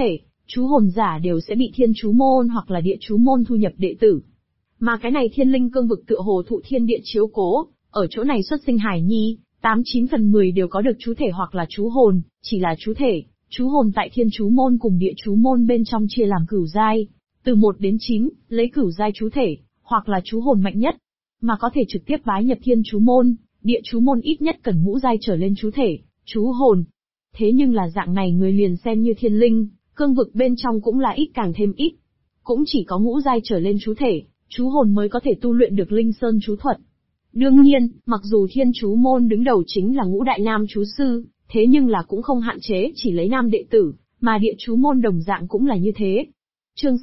chú hồn giả đều sẽ bị thiên chú môn hoặc là địa chú môn thu nhập đệ tử. Mà cái này thiên linh cương vực tựa hồ thụ thiên địa chiếu cố, ở chỗ này xuất sinh hải nhi, 89 phần 10 đều có được chú thể hoặc là chú hồn, chỉ là chú thể, chú hồn tại thiên chú môn cùng địa chú môn bên trong chia làm cửu giai, từ 1 đến 9, lấy cửu giai chú thể, hoặc là chú hồn mạnh nhất, mà có thể trực tiếp bái nhập thiên chú môn, địa chú môn ít nhất cần ngũ giai trở lên chú thể, chú hồn. Thế nhưng là dạng này người liền xem như thiên linh, cương vực bên trong cũng là ít càng thêm ít. Cũng chỉ có ngũ giai trở lên chú thể, chú hồn mới có thể tu luyện được linh sơn chú thuật. Đương nhiên, mặc dù thiên chú môn đứng đầu chính là ngũ đại nam chú sư, thế nhưng là cũng không hạn chế chỉ lấy nam đệ tử, mà địa chú môn đồng dạng cũng là như thế. Chương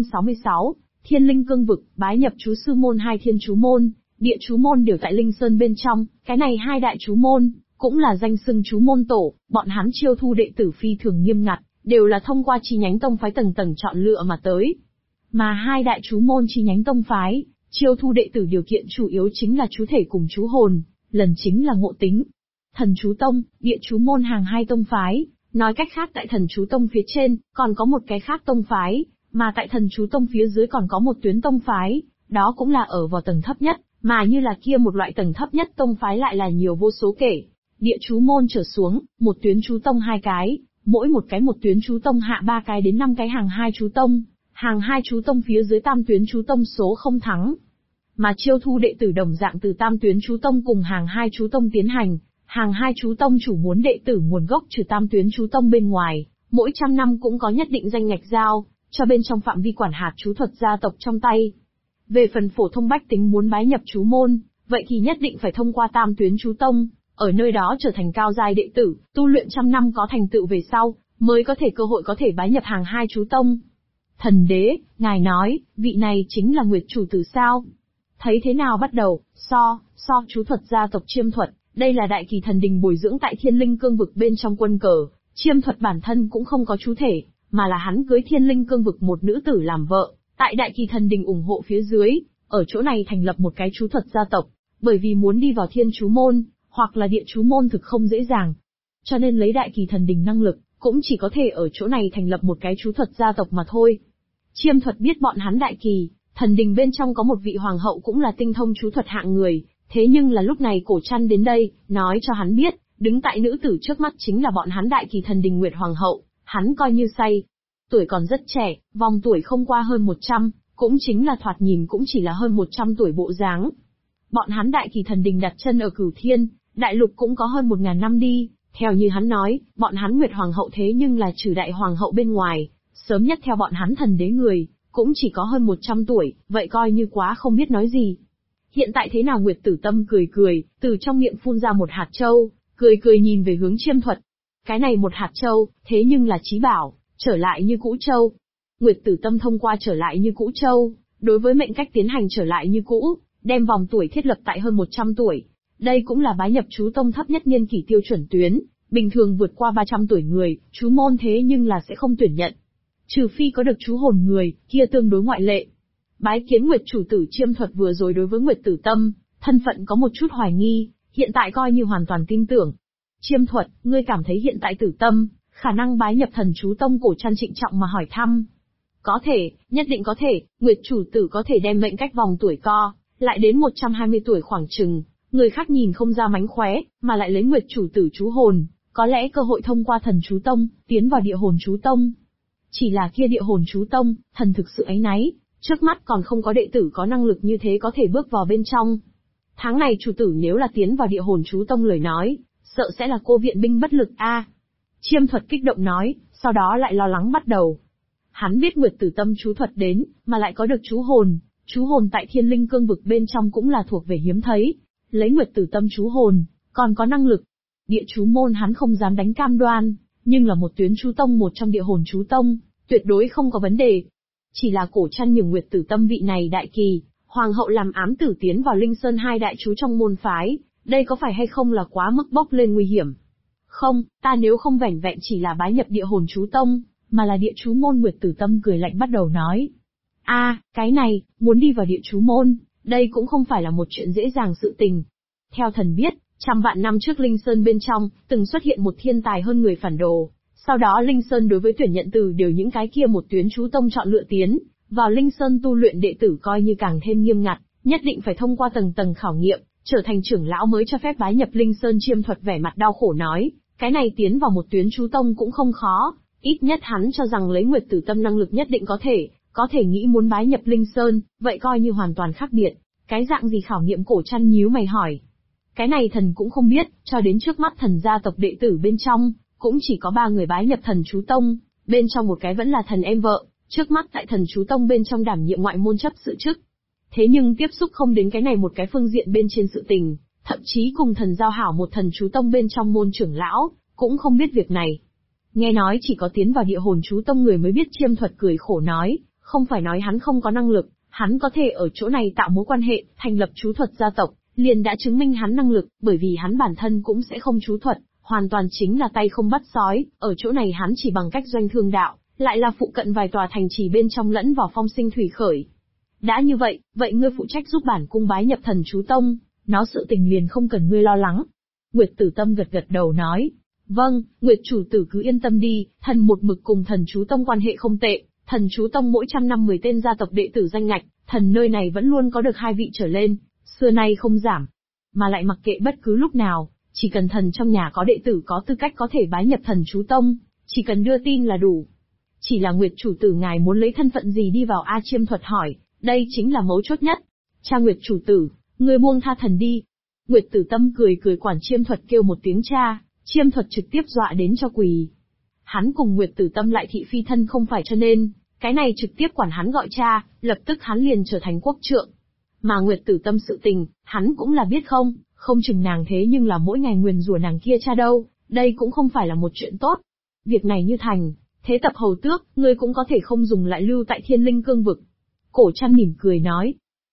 666, Thiên linh cương vực, bái nhập chú sư môn. Hai thiên chú môn, địa chú môn đều tại linh sơn bên trong, cái này hai đại chú môn, cũng là danh xưng chú môn tổ, bọn hắn chiêu thu đệ tử phi thường nghiêm ngặt, đều là thông qua chi nhánh tông phái tầng tầng chọn lựa mà tới. Mà hai đại chú môn chi nhánh tông phái, chiêu thu đệ tử điều kiện chủ yếu chính là chú thể cùng chú hồn, lần chính là ngộ tính. Thần chú tông, địa chú môn hàng hai tông phái, nói cách khác tại thần chú tông phía trên, còn có một cái khác tông phái, mà tại thần chú tông phía dưới còn có một tuyến tông phái, đó cũng là ở vào tầng thấp nhất, mà như là kia một loại tầng thấp nhất tông phái lại là nhiều vô số kể. Địa chú môn trở xuống, một tuyến chú tông 2 cái, mỗi một cái một tuyến chú tông hạ 3 cái đến 5 cái hàng hai chú tông, hàng hai chú tông phía dưới tam tuyến chú tông số không thắng. Mà chiêu thu đệ tử đồng dạng từ tam tuyến chú tông cùng hàng hai chú tông tiến hành, hàng hai chú tông chủ muốn đệ tử nguồn gốc trừ tam tuyến chú tông bên ngoài, mỗi trăm năm cũng có nhất định danh ngạch giao, cho bên trong phạm vi quản hạt chú thuật gia tộc trong tay. Về phần phổ thông bách tính muốn bái nhập chú môn, vậy thì nhất định phải thông qua tam tuyến chú tông, ở nơi đó trở thành cao giai đệ tử, tu luyện trăm năm có thành tựu về sau, mới có thể cơ hội có thể bái nhập hàng hai chú tông. Thần đế, ngài nói, vị này chính là Nguyệt chủ tử sao? Thấy thế nào bắt đầu, chú thuật gia tộc chiêm thuật, đây là đại kỳ thần đình bồi dưỡng tại thiên linh cương vực bên trong quân cờ, chiêm thuật bản thân cũng không có chú thể, mà là hắn cưới thiên linh cương vực một nữ tử làm vợ, tại đại kỳ thần đình ủng hộ phía dưới, ở chỗ này thành lập một cái chú thuật gia tộc, bởi vì muốn đi vào thiên chú môn, hoặc là địa chú môn thực không dễ dàng. Cho nên lấy đại kỳ thần đình năng lực, cũng chỉ có thể ở chỗ này thành lập một cái chú thuật gia tộc mà thôi. Chiêm thuật biết bọn hắn đại kỳ, thần đình bên trong có một vị hoàng hậu cũng là tinh thông chú thuật hạng người, thế nhưng là lúc này Cổ Trăn đến đây, nói cho hắn biết, đứng tại nữ tử trước mắt chính là bọn hắn đại kỳ thần đình Nguyệt Hoàng hậu, hắn coi như say. Tuổi còn rất trẻ, vòng tuổi không qua hơn 100, cũng chính là thoạt nhìn cũng chỉ là hơn 100 tuổi bộ dáng. Bọn hắn đại kỳ thần đình đặt chân ở Cửu Thiên, đại lục cũng có hơn 1000 năm đi, theo như hắn nói, bọn hắn Nguyệt Hoàng hậu thế nhưng là trừ đại hoàng hậu bên ngoài, sớm nhất theo bọn hắn thần đế người, cũng chỉ có hơn 100 tuổi, vậy coi như quá không biết nói gì. Hiện tại thế nào? Nguyệt Tử Tâm cười cười, từ trong miệng phun ra một hạt châu, cười nhìn về hướng chiêm thuật. Cái này một hạt châu, thế nhưng là chí bảo, trở lại như cũ châu. Nguyệt Tử Tâm thông qua trở lại như cũ châu, đối với mệnh cách tiến hành trở lại như cũ, đem vòng tuổi thiết lập tại hơn 100 tuổi. Đây cũng là bái nhập chú tông thấp nhất niên kỷ tiêu chuẩn tuyến, bình thường vượt qua 300 tuổi người, chú môn thế nhưng là sẽ không tuyển nhận. Trừ phi có được chú hồn người, kia tương đối ngoại lệ. Bái kiến Nguyệt chủ tử chiêm thuật vừa rồi đối với Nguyệt Tử Tâm, thân phận có một chút hoài nghi, hiện tại coi như hoàn toàn tin tưởng. Chiêm thuật, ngươi cảm thấy hiện tại Tử Tâm, khả năng bái nhập thần chú tông? Cổ Trăn trịnh trọng mà hỏi thăm. Có thể, nhất định có thể, Nguyệt chủ tử có thể đem mệnh cách vòng tuổi co, lại đến 120 tuổi khoảng chừng, người khác nhìn không ra mánh khóe, mà lại lấy Nguyệt chủ tử chú hồn, có lẽ cơ hội thông qua thần chú tông, tiến vào địa hồn chú tông. Chỉ là kia địa hồn chú tông, thần thực sự áy náy, trước mắt còn không có đệ tử có năng lực như thế có thể bước vào bên trong. Tháng này chủ tử nếu là tiến vào địa hồn chú tông lời nói, sợ sẽ là cô viện binh bất lực a. Chiêm thuật kích động nói, sau đó lại lo lắng bắt đầu. Hắn biết Nguyệt Tử Tâm chú thuật đến, mà lại có được chú hồn tại thiên linh cương vực bên trong cũng là thuộc về hiếm thấy. Lấy Nguyệt Tử Tâm chú hồn, còn có năng lực. Địa chú môn hắn không dám đánh cam đoan, nhưng là một tuyến chú tông một trong địa hồn chú tông, tuyệt đối không có vấn đề. Chỉ là Cổ Trăn nhường Nguyệt Tử Tâm vị này đại kỳ, hoàng hậu làm ám tử tiến vào Linh Sơn hai đại chú trong môn phái, đây có phải hay không là quá mức bốc lên nguy hiểm? Không, ta nếu không vẻn vẹn chỉ là bái nhập địa hồn chú tông, mà là địa chú môn. Nguyệt Tử Tâm cười lạnh bắt đầu nói. Cái này, muốn đi vào địa chú môn, đây cũng không phải là một chuyện dễ dàng sự tình. Theo thần biết, trăm vạn năm trước Linh Sơn bên trong, từng xuất hiện một thiên tài hơn người phản đồ, Sau đó Linh Sơn đối với tuyển nhận từ đều những cái kia một tuyến chú tông chọn lựa tiến vào Linh Sơn tu luyện đệ tử coi như càng thêm nghiêm ngặt, nhất định phải thông qua tầng tầng khảo nghiệm, trở thành trưởng lão mới cho phép bái nhập Linh Sơn. Chiêm Thuật vẻ mặt đau khổ nói, cái này tiến vào một tuyến chú tông cũng không khó, ít nhất hắn cho rằng lấy Nguyệt Tử Tâm năng lực nhất định có thể nghĩ muốn bái nhập Linh Sơn, vậy coi như hoàn toàn khác biệt. Cái dạng gì khảo nghiệm? Cổ Trăn nhíu mày hỏi. Cái này thần cũng không biết, cho đến trước mắt thần gia tộc đệ tử bên trong, cũng chỉ có 3 người bái nhập thần chú tông, bên trong một cái vẫn là thần em vợ, trước mắt tại thần chú tông bên trong đảm nhiệm ngoại môn chấp sự chức. Thế nhưng tiếp xúc không đến cái này một cái phương diện bên trên sự tình, thậm chí cùng thần giao hảo một thần chú tông bên trong môn trưởng lão, cũng không biết việc này. Nghe nói chỉ có tiến vào địa hồn chú tông người mới biết. Chiêm Thuật cười khổ nói, không phải nói hắn không có năng lực, hắn có thể ở chỗ này tạo mối quan hệ, thành lập chú thuật gia tộc, liền đã chứng minh hắn năng lực, bởi vì hắn bản thân cũng sẽ không chú thuật, hoàn toàn chính là tay không bắt sói, ở chỗ này hắn chỉ bằng cách doanh thương đạo, lại là phụ cận vài tòa thành trì bên trong lẫn vào phong sinh thủy khởi. Đã như vậy, vậy ngươi phụ trách giúp bản cung bái nhập thần chú tông, nó sự tình liền không cần ngươi lo lắng. Nguyệt Tử Tâm gật gật đầu nói, vâng, Nguyệt chủ tử cứ yên tâm đi, thần một mực cùng thần chú tông quan hệ không tệ, thần chú tông mỗi trăm năm 10 tên gia tộc đệ tử danh ngạch, thần nơi này vẫn luôn có được 2 vị trở lên, xưa nay không giảm. Mà lại mặc kệ bất cứ lúc nào, chỉ cần thần trong nhà có đệ tử có tư cách có thể bái nhập thần chú tông, chỉ cần đưa tin là đủ. Chỉ là Nguyệt chủ tử ngài muốn lấy thân phận gì đi vào? A Chiêm Thuật hỏi, đây chính là mấu chốt nhất. Cha Nguyệt chủ tử, người buông tha thần đi. Nguyệt Tử Tâm cười quản Chiêm Thuật kêu một tiếng cha, Chiêm Thuật trực tiếp dọa đến cho quỳ. Hắn cùng Nguyệt Tử Tâm lại thị phi thân không phải, cho nên, cái này trực tiếp quản hắn gọi cha, lập tức hắn liền trở thành quốc trượng. Mà Nguyệt Tử Tâm sự tình, hắn cũng là biết không chừng nàng thế nhưng là mỗi ngày nguyền rủa nàng kia cha đâu, đây cũng không phải là một chuyện tốt. Việc này như thành, thế Tập Hầu Tước, ngươi cũng có thể không dùng lại lưu tại Thiên Linh Cương vực. Cổ Trăn mỉm cười nói,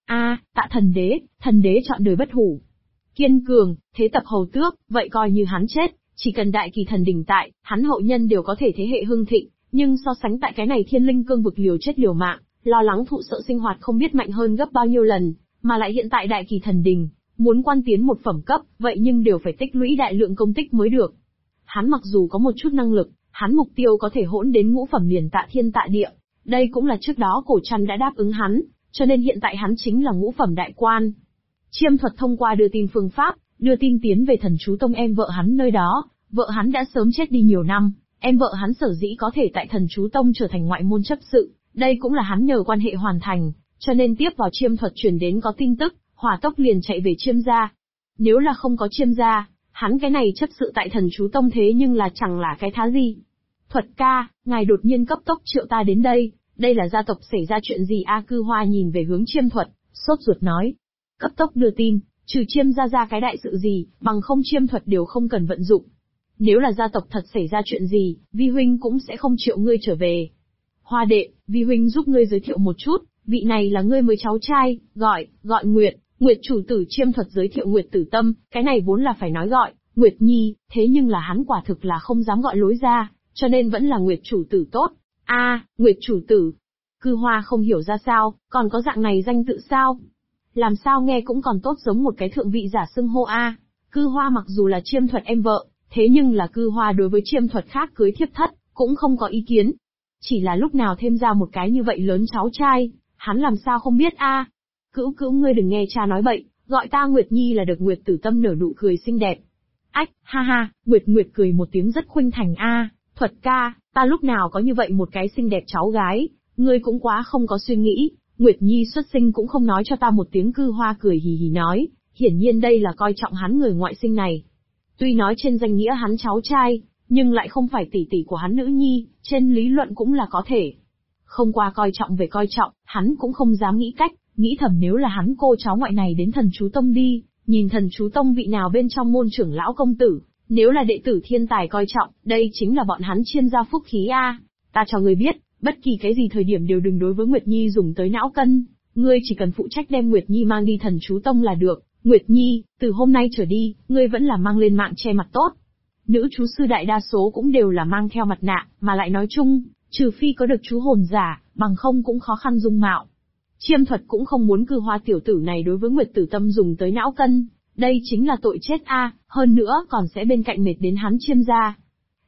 tạ thần đế chọn đời bất hủ. Kiên cường, thế Tập Hầu Tước, vậy coi như hắn chết, chỉ cần đại kỳ thần đỉnh tại, hắn hậu nhân đều có thể thế hệ hưng thịnh, nhưng so sánh tại cái này Thiên Linh Cương vực liều chết liều mạng, lo lắng thụ sợ sinh hoạt không biết mạnh hơn gấp bao nhiêu lần, mà lại hiện tại đại kỳ thần đỉnh, muốn quan tiến một phẩm cấp, vậy nhưng đều phải tích lũy đại lượng công tích mới được. Hắn mặc dù có một chút năng lực, hắn mục tiêu có thể hỗn đến ngũ phẩm liền tạ thiên tạ địa, đây cũng là trước đó Cổ Trăn đã đáp ứng hắn, cho nên hiện tại hắn chính là ngũ phẩm đại quan. Chiêm Thuật thông qua đưa tin phương pháp, đưa tin tiến về thần chú tông em vợ hắn nơi đó, vợ hắn đã sớm chết đi nhiều năm, em vợ hắn sở dĩ có thể tại thần chú tông trở thành ngoại môn chấp sự, đây cũng là hắn nhờ quan hệ hoàn thành, cho nên tiếp vào Chiêm Thuật truyền đến có tin tức, hỏa tốc liền chạy về Chiêm gia. Nếu là không có Chiêm gia, hắn cái này chấp sự tại thần chú tông thế nhưng là chẳng là cái thá gì. Thuật ca, ngài đột nhiên cấp tốc triệu ta đến đây là gia tộc xảy ra chuyện gì? A Cư Hoa nhìn về hướng Chiêm Thuật, sốt ruột nói. Cấp tốc đưa tin, trừ Chiêm gia ra cái đại sự gì, bằng không Chiêm Thuật đều không cần vận dụng. Nếu là gia tộc thật xảy ra chuyện gì, vi huynh cũng sẽ không triệu ngươi trở về. Hoa đệ, vi huynh giúp ngươi giới thiệu một chút, vị này là ngươi mới cháu trai, gọi Nguyệt chủ tử. Chiêm Thuật giới thiệu Nguyệt Tử Tâm, cái này vốn là phải nói gọi Nguyệt Nhi, thế nhưng là hắn quả thực là không dám gọi lối ra, cho nên vẫn là Nguyệt chủ tử tốt. Nguyệt chủ tử. Cư Hoa không hiểu ra sao, còn có dạng này danh tự sao? Làm sao nghe cũng còn tốt giống một cái thượng vị giả xưng hô a. Cư Hoa mặc dù là Chiêm Thuật em vợ, thế nhưng là Cư Hoa đối với Chiêm Thuật khác cưới thiếp thất, cũng không có ý kiến. Chỉ là lúc nào thêm ra một cái như vậy lớn cháu trai, hắn làm sao không biết a? Cữu ngươi đừng nghe cha nói bậy, gọi ta Nguyệt Nhi là được. Nguyệt Tử Tâm nở nụ cười xinh đẹp. Ách, ha, Nguyệt cười một tiếng rất khuynh thành a. Thuật ca, ta lúc nào có như vậy một cái xinh đẹp cháu gái, ngươi cũng quá không có suy nghĩ. Nguyệt Nhi xuất sinh cũng không nói cho ta một tiếng. Cư Hoa cười hì hì nói, hiển nhiên đây là coi trọng hắn người ngoại sinh này. Tuy nói trên danh nghĩa hắn cháu trai, nhưng lại không phải tỷ tỷ của hắn nữ nhi, trên lý luận cũng là có thể. Không qua coi trọng về coi trọng, hắn cũng không dám nghĩ cách, nghĩ thầm nếu là hắn cô cháu ngoại này đến thần chú tông đi, nhìn thần chú tông vị nào bên trong môn trưởng lão công tử, nếu là đệ tử thiên tài coi trọng, đây chính là bọn hắn Chiêm gia phúc khí a. Ta cho ngươi biết, bất kỳ cái gì thời điểm đều đừng đối với Nguyệt Nhi dùng tới não cân, ngươi chỉ cần phụ trách đem Nguyệt Nhi mang đi thần chú tông là được. Nguyệt Nhi, từ hôm nay trở đi, ngươi vẫn là mang lên mạng che mặt tốt. Nữ chú sư đại đa số cũng đều là mang theo mặt nạ, mà lại nói chung, trừ phi có được chú hồn giả, bằng không cũng khó khăn dung mạo. Chiêm Thuật cũng không muốn Cư Hoa tiểu tử này đối với Nguyệt Tử Tâm dùng tới não cân, đây chính là tội chết a, hơn nữa còn sẽ bên cạnh mệt đến hắn Chiêm gia.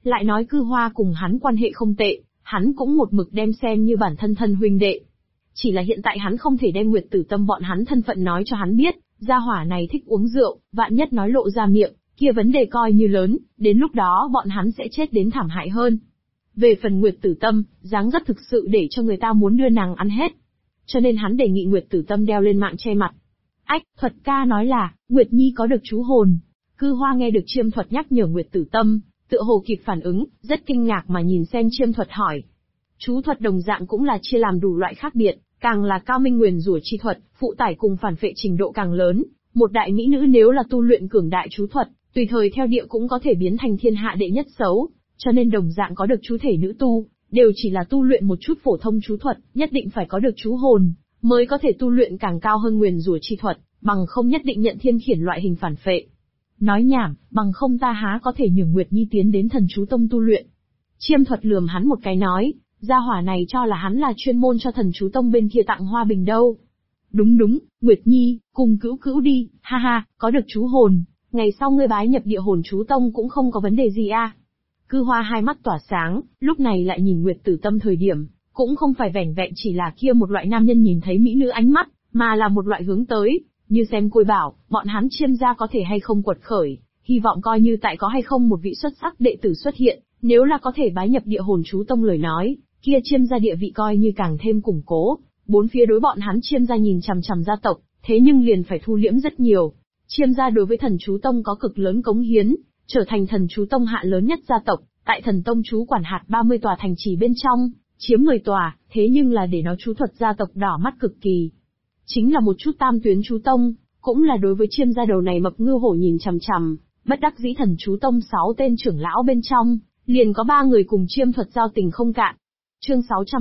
lại nói Cư Hoa cùng hắn quan hệ không tệ, hắn cũng một mực đem xem như bản thân thân huynh đệ. Chỉ là hiện tại hắn không thể đem Nguyệt Tử Tâm bọn hắn thân phận nói cho hắn biết, gia hỏa này thích uống rượu, vạn nhất nói lộ ra miệng, kia vấn đề coi như lớn, đến lúc đó bọn hắn sẽ chết đến thảm hại hơn. Về phần Nguyệt Tử Tâm, dáng dấp thực sự để cho người ta muốn đưa nàng ăn hết. Cho nên hắn đề nghị Nguyệt Tử Tâm đeo lên mạng che mặt. Ách, Thuật ca nói là, Nguyệt Nhi có được chú hồn. Cư Hoa nghe được Chiêm Thuật nhắc nhở Nguyệt Tử Tâm, tựa hồ kịp phản ứng, rất kinh ngạc mà nhìn xem Chiêm Thuật hỏi. Chú thuật đồng dạng cũng là chia làm đủ loại khác biệt, càng là cao minh nguyền rủa chi thuật, phụ tải cùng phản phệ trình độ càng lớn. Một đại mỹ nữ nếu là tu luyện cường đại chú thuật, tùy thời theo địa cũng có thể biến thành thiên hạ đệ nhất xấu, cho nên đồng dạng có được chú thể nữ tu, đều chỉ là tu luyện một chút phổ thông chú thuật, nhất định phải có được chú hồn, mới có thể tu luyện càng cao hơn nguyền rủa chi thuật, bằng không nhất định nhận thiên khiển loại hình phản phệ. Nói nhảm, bằng không ta há có thể nhường Nguyệt Nhi tiến đến thần chú tông tu luyện. Chiêm Thuật lườm hắn một cái nói, gia hỏa này cho là hắn là chuyên môn cho thần chú tông bên kia tặng hoa bình đâu. Đúng, Nguyệt Nhi, cùng Cữu Cữu đi, ha ha, có được chú hồn, ngày sau ngươi bái nhập địa hồn chú tông cũng không có vấn đề gì a. Cư Hoa hai mắt tỏa sáng, lúc này lại nhìn Nguyệt Tử Tâm thời điểm, cũng không phải vẻn vẹn chỉ là kia một loại nam nhân nhìn thấy mỹ nữ ánh mắt, mà là một loại hướng tới, như xem Côi bảo, bọn hắn Chiêm gia có thể hay không quật khởi, hy vọng coi như tại có hay không một vị xuất sắc đệ tử xuất hiện, nếu là có thể bái nhập địa hồn chú tông lời nói, kia Chiêm gia địa vị coi như càng thêm củng cố, bốn phía đối bọn hắn Chiêm gia nhìn chằm chằm gia tộc, thế nhưng liền phải thu liễm rất nhiều. Chiêm gia đối với thần chú tông có cực lớn cống hiến, trở thành thần chú tông hạ lớn nhất gia tộc, tại thần tông chú quản hạt 30 tòa thành trì bên trong, chiếm 10 tòa, thế nhưng là để nó chú thuật gia tộc đỏ mắt cực kỳ. Chính là một chút tam tuyến chú tông, cũng là đối với Chiêm gia đầu này mập ngư hổ nhìn chằm chằm, bất đắc dĩ thần chú tông 6 tên trưởng lão bên trong, liền có 3 người cùng Chiêm Thuật giao tình không cạn. Chương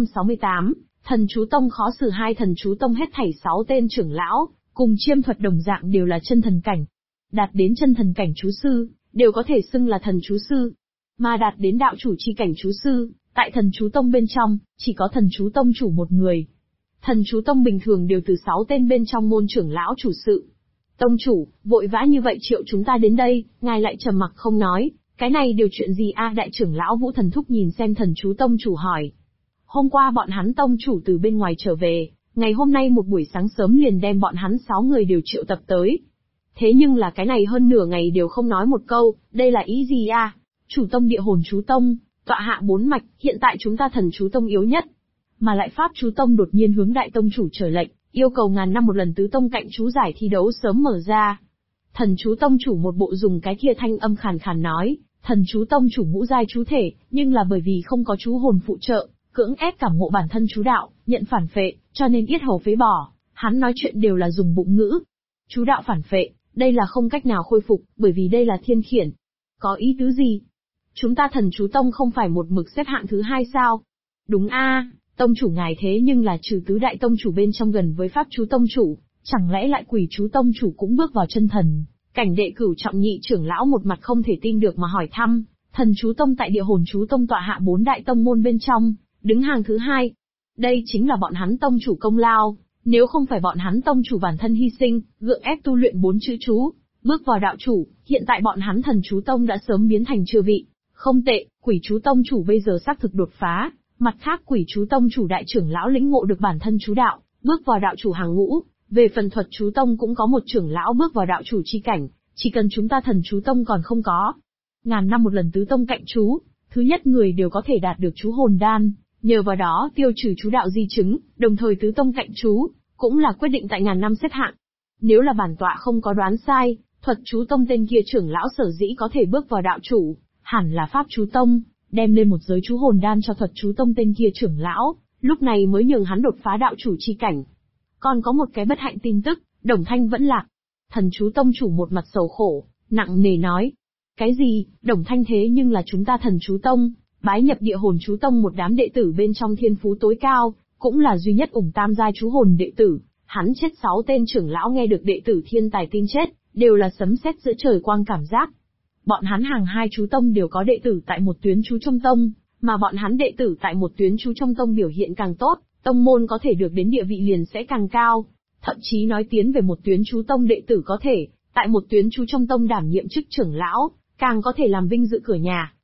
668, thần chú tông khó xử. Hai thần chú tông hết thảy 6 tên trưởng lão, cùng Chiêm Thuật đồng dạng đều là chân thần cảnh. Đạt đến chân thần cảnh chú sư, đều có thể xưng là thần chú sư. Mà đạt đến đạo chủ chi cảnh chú sư, tại thần chú tông bên trong, chỉ có thần chú tông chủ một người. Thần chú tông bình thường đều từ 6 tên bên trong môn trưởng lão chủ sự. Tông chủ, vội vã như vậy triệu chúng ta đến đây, ngài lại trầm mặc không nói, cái này đều chuyện gì a? Đại trưởng lão Vũ Thần Thúc nhìn xem thần chú tông chủ hỏi. Hôm qua bọn hắn tông chủ từ bên ngoài trở về, ngày hôm nay một buổi sáng sớm liền đem bọn hắn 6 người đều triệu tập tới. Thế nhưng là cái này hơn nửa ngày đều không nói một câu, đây là ý gì a? Chủ tông địa hồn chú tông, tọa hạ 4 mạch, hiện tại chúng ta thần chú tông yếu nhất. Mà lại pháp chú tông đột nhiên hướng đại tông chủ trở lệnh, yêu cầu ngàn năm một lần tứ tông cạnh chú giải thi đấu sớm mở ra. Thần chú tông chủ một bộ dùng cái kia thanh âm khàn khàn nói, thần chú tông chủ ngũ giai chú thể, nhưng là bởi vì không có chú hồn phụ trợ, cưỡng ép cảm ngộ bản thân chú đạo, nhận phản phệ, cho nên yết hầu phế bỏ, hắn nói chuyện đều là dùng bụng ngữ. Chú đạo phản phệ, đây là không cách nào khôi phục, bởi vì đây là thiên khiển. Có ý tứ gì? Chúng ta thần chú tông không phải một mực xếp hạng thứ 2 sao? Đúng a, tông chủ ngài thế nhưng là trừ tứ đại tông chủ bên trong gần với pháp chú tông chủ, chẳng lẽ lại quỷ chú tông chủ cũng bước vào chân thần? Cảnh đệ cửu trọng nhị trưởng lão một mặt không thể tin được mà hỏi thăm, thần chú tông tại địa hồn chú tông tọa hạ 4 đại tông môn bên trong, đứng hàng thứ 2. Đây chính là bọn hắn tông chủ công lao, nếu không phải bọn hắn tông chủ bản thân hy sinh, gượng ép tu luyện 4 chữ chú, bước vào đạo chủ, hiện tại bọn hắn thần chú tông đã sớm biến thành chư vị. Không tệ, quỷ chú tông chủ bây giờ xác thực đột phá, mặt khác quỷ chú tông chủ đại trưởng lão lĩnh ngộ được bản thân chú đạo, bước vào đạo chủ hàng ngũ. Về phần thuật chú tông cũng có một trưởng lão bước vào đạo chủ chi cảnh, chỉ cần chúng ta thần chú tông còn không có. Ngàn năm một lần tứ tông cạnh chú, thứ nhất người đều có thể đạt được chú hồn đan, nhờ vào đó tiêu trừ chú đạo di chứng, đồng thời tứ tông cạnh chú, cũng là quyết định tại ngàn năm xếp hạng. Nếu là bản tọa không có đoán sai, thuật chú tông tên kia trưởng lão sở dĩ có thể bước vào đạo chủ, hẳn là pháp chú tông, đem lên một giới chú hồn đan cho thuật chú tông tên kia trưởng lão, lúc này mới nhường hắn đột phá đạo chủ chi cảnh. Còn có một cái bất hạnh tin tức, Đồng Thanh vẫn lạc. Thần chú tông chủ một mặt sầu khổ, nặng nề nói. Cái gì, Đồng Thanh thế nhưng là chúng ta thần chú tông, bái nhập địa hồn chú tông một đám đệ tử bên trong thiên phú tối cao, cũng là duy nhất ủng tam giai chú hồn đệ tử. Hắn chết 6 tên trưởng lão nghe được đệ tử thiên tài tin chết, đều là sấm sét giữa trời quang cảm giác. Bọn hắn hàng 2 chú tông đều có đệ tử tại một tuyến chú trong tông, mà bọn hắn đệ tử tại một tuyến chú trong tông biểu hiện càng tốt, tông môn có thể được đến địa vị liền sẽ càng cao. Thậm chí nói tiến về một tuyến chú tông đệ tử có thể, tại một tuyến chú trong tông đảm nhiệm chức trưởng lão, càng có thể làm vinh dự cửa nhà,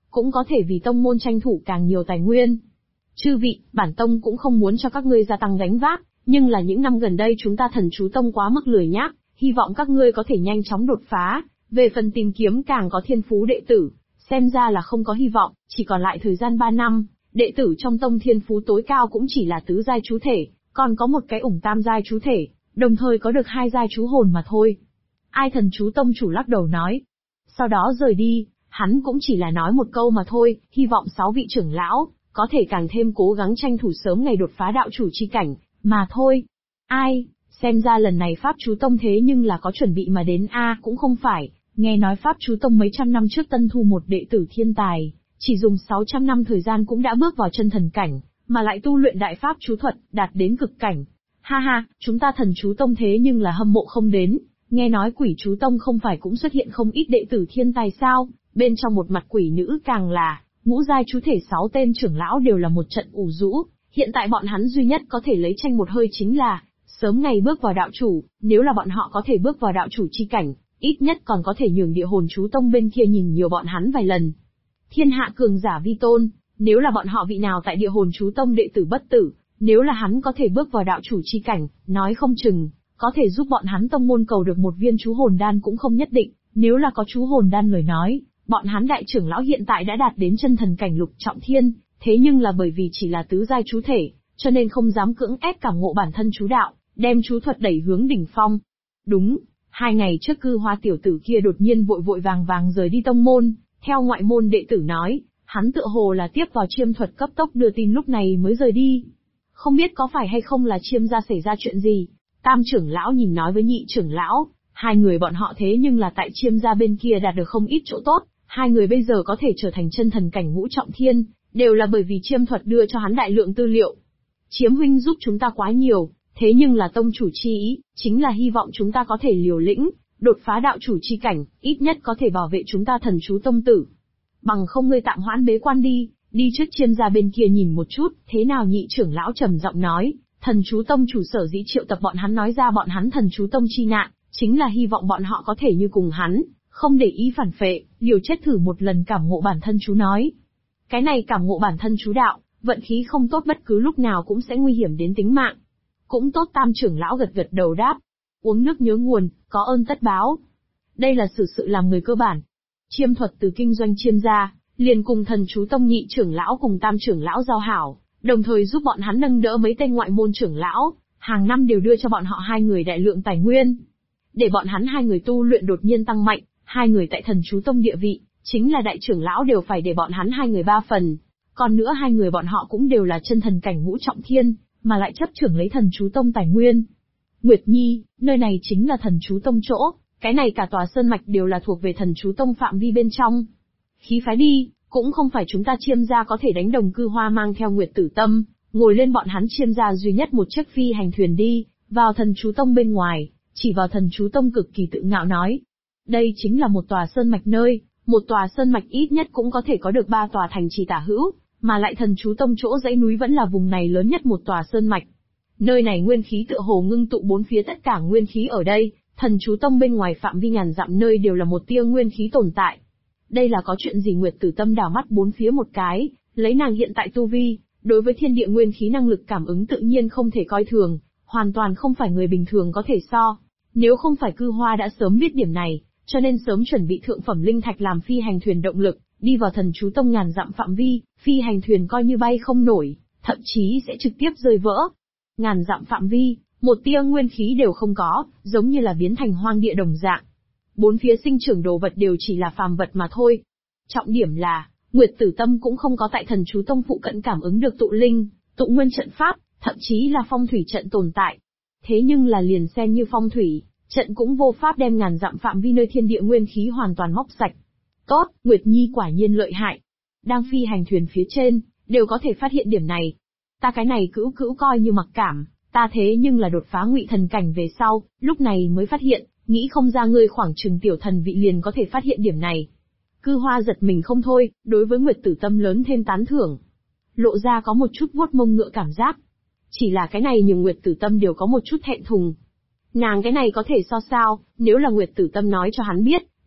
cũng có thể vì tông môn tranh thủ càng nhiều tài nguyên. Chư vị, bản tông cũng không muốn cho các ngươi gia tăng gánh vác, nhưng là những năm gần đây chúng ta Thần Chú Tông quá mức lười nhác, hy vọng các ngươi có thể nhanh chóng đột phá, về phần tìm kiếm càng có thiên phú đệ tử, xem ra là không có hy vọng, chỉ còn lại thời gian 3 năm, đệ tử trong tông thiên phú tối cao cũng chỉ là tứ giai chú thể, còn có một cái ủng tam giai chú thể, đồng thời có được 2 giai chú hồn mà thôi. Ai Thần Chú Tông chủ lắc đầu nói. Sau đó rời đi, hắn cũng chỉ là nói một câu mà thôi, hy vọng 6 vị trưởng lão có thể càng thêm cố gắng tranh thủ sớm ngày đột phá đạo chủ chi cảnh, mà thôi. Ai, xem ra lần này Pháp Chú Tông thế nhưng là có chuẩn bị mà đến cũng không phải, nghe nói Pháp Chú Tông mấy trăm năm trước tân thu một đệ tử thiên tài, chỉ dùng 600 năm thời gian cũng đã bước vào chân thần cảnh, mà lại tu luyện đại pháp chú thuật, đạt đến cực cảnh. Ha ha, chúng ta Thần Chú Tông thế nhưng là hâm mộ không đến, nghe nói Quỷ Chú Tông không phải cũng xuất hiện không ít đệ tử thiên tài sao, bên trong một mặt quỷ nữ càng là, ngũ giai chú thể 6 tên trưởng lão đều là một trận ủ rũ, hiện tại bọn hắn duy nhất có thể lấy tranh một hơi chính là, sớm ngày bước vào đạo chủ, nếu là bọn họ có thể bước vào đạo chủ chi cảnh, ít nhất còn có thể nhường Địa Hồn Chú Tông bên kia nhìn nhiều bọn hắn vài lần. Thiên hạ cường giả vi tôn, nếu là bọn họ vị nào tại Địa Hồn Chú Tông đệ tử bất tử, nếu là hắn có thể bước vào đạo chủ chi cảnh, nói không chừng, có thể giúp bọn hắn tông môn cầu được một viên chú hồn đan cũng không nhất định, nếu là có chú hồn đan lời nói, bọn hắn đại trưởng lão hiện tại đã đạt đến chân thần cảnh lục trọng thiên, thế nhưng là bởi vì chỉ là tứ giai chú thể, cho nên không dám cưỡng ép cảm ngộ bản thân chú đạo, đem chú thuật đẩy hướng đỉnh phong. Đúng, 2 ngày trước Cư Hoa tiểu tử kia đột nhiên vội vội vàng vàng rời đi tông môn, theo ngoại môn đệ tử nói, hắn tựa hồ là tiếp vào chiêm thuật cấp tốc đưa tin lúc này mới rời đi. Không biết có phải hay không là chiêm gia xảy ra chuyện gì, tam trưởng lão nhìn nói với nhị trưởng lão, 2 người bọn họ thế nhưng là tại chiêm gia bên kia đạt được không ít chỗ tốt, 2 người bây giờ có thể trở thành chân thần cảnh ngũ trọng thiên, đều là bởi vì chiêm thuật đưa cho hắn đại lượng tư liệu. Chiếm huynh giúp chúng ta quá nhiều, thế nhưng là tông chủ chi ý, chính là hy vọng chúng ta có thể liều lĩnh, đột phá đạo chủ chi cảnh, ít nhất có thể bảo vệ chúng ta Thần Chú Tông tử. Bằng không ngươi tạm hoãn bế quan đi trước chiêm gia bên kia nhìn một chút, thế nào nhị trưởng lão trầm giọng nói, Thần Chú Tông chủ sở dĩ triệu tập bọn hắn nói ra bọn hắn Thần Chú Tông chi nạn, chính là hy vọng bọn họ có thể như cùng hắn, không để ý phản phệ, liều chết thử một lần cảm ngộ bản thân chú nói. Cái này cảm ngộ bản thân chú đạo, vận khí không tốt bất cứ lúc nào cũng sẽ nguy hiểm đến tính mạng. Cũng tốt tam trưởng lão gật gật đầu đáp. Uống nước nhớ nguồn, có ơn tất báo. Đây là sự làm người cơ bản. Chiêm thuật từ kinh doanh chiêm gia, liền cùng Thần Chú Tông nhị trưởng lão cùng tam trưởng lão giao hảo, đồng thời giúp bọn hắn nâng đỡ mấy tên ngoại môn trưởng lão, hàng năm đều đưa cho bọn họ 2 người đại lượng tài nguyên. Để bọn hắn 2 người tu luyện đột nhiên tăng mạnh, 2 người tại Thần Chú Tông địa vị, chính là đại trưởng lão đều phải để bọn hắn 2 người 3 phần. Còn nữa 2 người bọn họ cũng đều là chân thần cảnh ngũ trọng thiên, mà lại chấp trưởng lấy Thần Chú Tông tài nguyên. Nguyệt Nhi, nơi này chính là Thần Chú Tông chỗ, cái này cả tòa sơn mạch đều là thuộc về Thần Chú Tông phạm vi bên trong. Khí phái đi, cũng không phải chúng ta chiêm gia có thể đánh đồng Cư Hoa mang theo Nguyệt Tử Tâm, ngồi lên bọn hắn chiêm gia duy nhất một chiếc phi hành thuyền đi, vào Thần Chú Tông bên ngoài, chỉ vào Thần Chú Tông cực kỳ tự ngạo nói. Đây chính là một tòa sơn mạch nơi, một tòa sơn mạch ít nhất cũng có thể có được 3 tòa thành trì tả hữu, mà lại Thần Chú Tông chỗ dãy núi vẫn là vùng này lớn nhất một tòa sơn mạch. Nơi này nguyên khí tựa hồ ngưng tụ bốn phía tất cả nguyên khí ở đây, Thần Chú Tông bên ngoài phạm vi ngàn dặm nơi đều là một tia nguyên khí tồn tại. Đây là có chuyện gì? Nguyệt Tử Tâm đảo mắt bốn phía một cái, lấy nàng hiện tại tu vi, đối với thiên địa nguyên khí năng lực cảm ứng tự nhiên không thể coi thường, hoàn toàn không phải người bình thường có thể so. Nếu không phải Cư Hoa đã sớm biết điểm này, cho nên sớm chuẩn bị thượng phẩm linh thạch làm phi hành thuyền động lực, đi vào Thần Chú Tông ngàn dặm phạm vi, phi hành thuyền coi như bay không nổi, thậm chí sẽ trực tiếp rơi vỡ. Ngàn dặm phạm vi, một tia nguyên khí đều không có, giống như là biến thành hoang địa đồng dạng. Bốn phía sinh trưởng đồ vật đều chỉ là phàm vật mà thôi. Trọng điểm là, Nguyệt Tử Tâm cũng không có tại Thần Chú Tông phụ cận cảm ứng được tụ linh, tụ nguyên trận pháp, thậm chí là phong thủy trận tồn tại. Thế nhưng là liền xem như phong thủy, trận cũng vô pháp đem ngàn dặm phạm vi nơi thiên địa nguyên khí hoàn toàn móc sạch. Tốt, Nguyệt Nhi quả nhiên lợi hại. Đang phi hành thuyền phía trên, đều có thể phát hiện điểm này. Ta cái này cữu coi như mặc cảm, ta thế nhưng là đột phá ngụy thần cảnh về sau, lúc này mới phát hiện, nghĩ không ra ngươi khoảng chừng tiểu thần vị liền có thể phát hiện điểm này. Cư Hoa giật mình không thôi, đối với Nguyệt Tử Tâm lớn thêm tán thưởng. Lộ ra có một chút vuốt mông ngựa cảm giác. Chỉ là cái này nhưng Nguyệt Tử Tâm đều có một chút thẹn thùng. Nàng cái này có thể so sao, nếu là Nguyệt Tử Tâm nói cho hắn biết,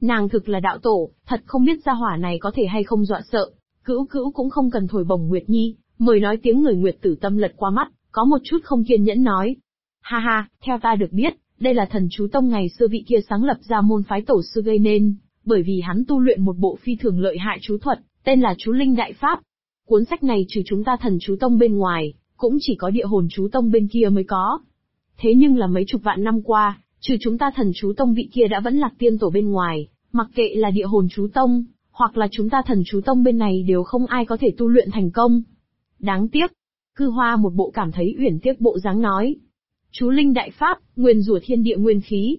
Nàng thực là đạo tổ, thật không biết gia hỏa này có thể hay không dọa sợ. Cữu Cữu cũng không cần thổi bổng Nguyệt Nhi, mời nói tiếng người Nguyệt Tử Tâm lật qua mắt, có một chút không kiên nhẫn nói. Ha ha, theo ta được biết, đây là Thần Chú Tông ngày xưa vị kia sáng lập ra môn phái tổ sư gây nên, bởi vì hắn tu luyện một bộ phi thường lợi hại chú thuật, tên là Chú Linh Đại Pháp. Cuốn sách này trừ chúng ta Thần Chú Tông bên ngoài, cũng chỉ có Địa Hồn Chú Tông bên kia mới có. Thế nhưng là mấy chục vạn năm qua, trừ chúng ta Thần Chú Tông vị kia đã vẫn lạc tiên tổ bên ngoài, mặc kệ là Địa Hồn Chú Tông, hoặc là chúng ta Thần Chú Tông bên này đều không ai có thể tu luyện thành công. Đáng tiếc. Cư Hoa một bộ cảm thấy uyển tiếc bộ dáng nói. Chú Linh Đại Pháp, nguyền rủa thiên địa nguyên khí.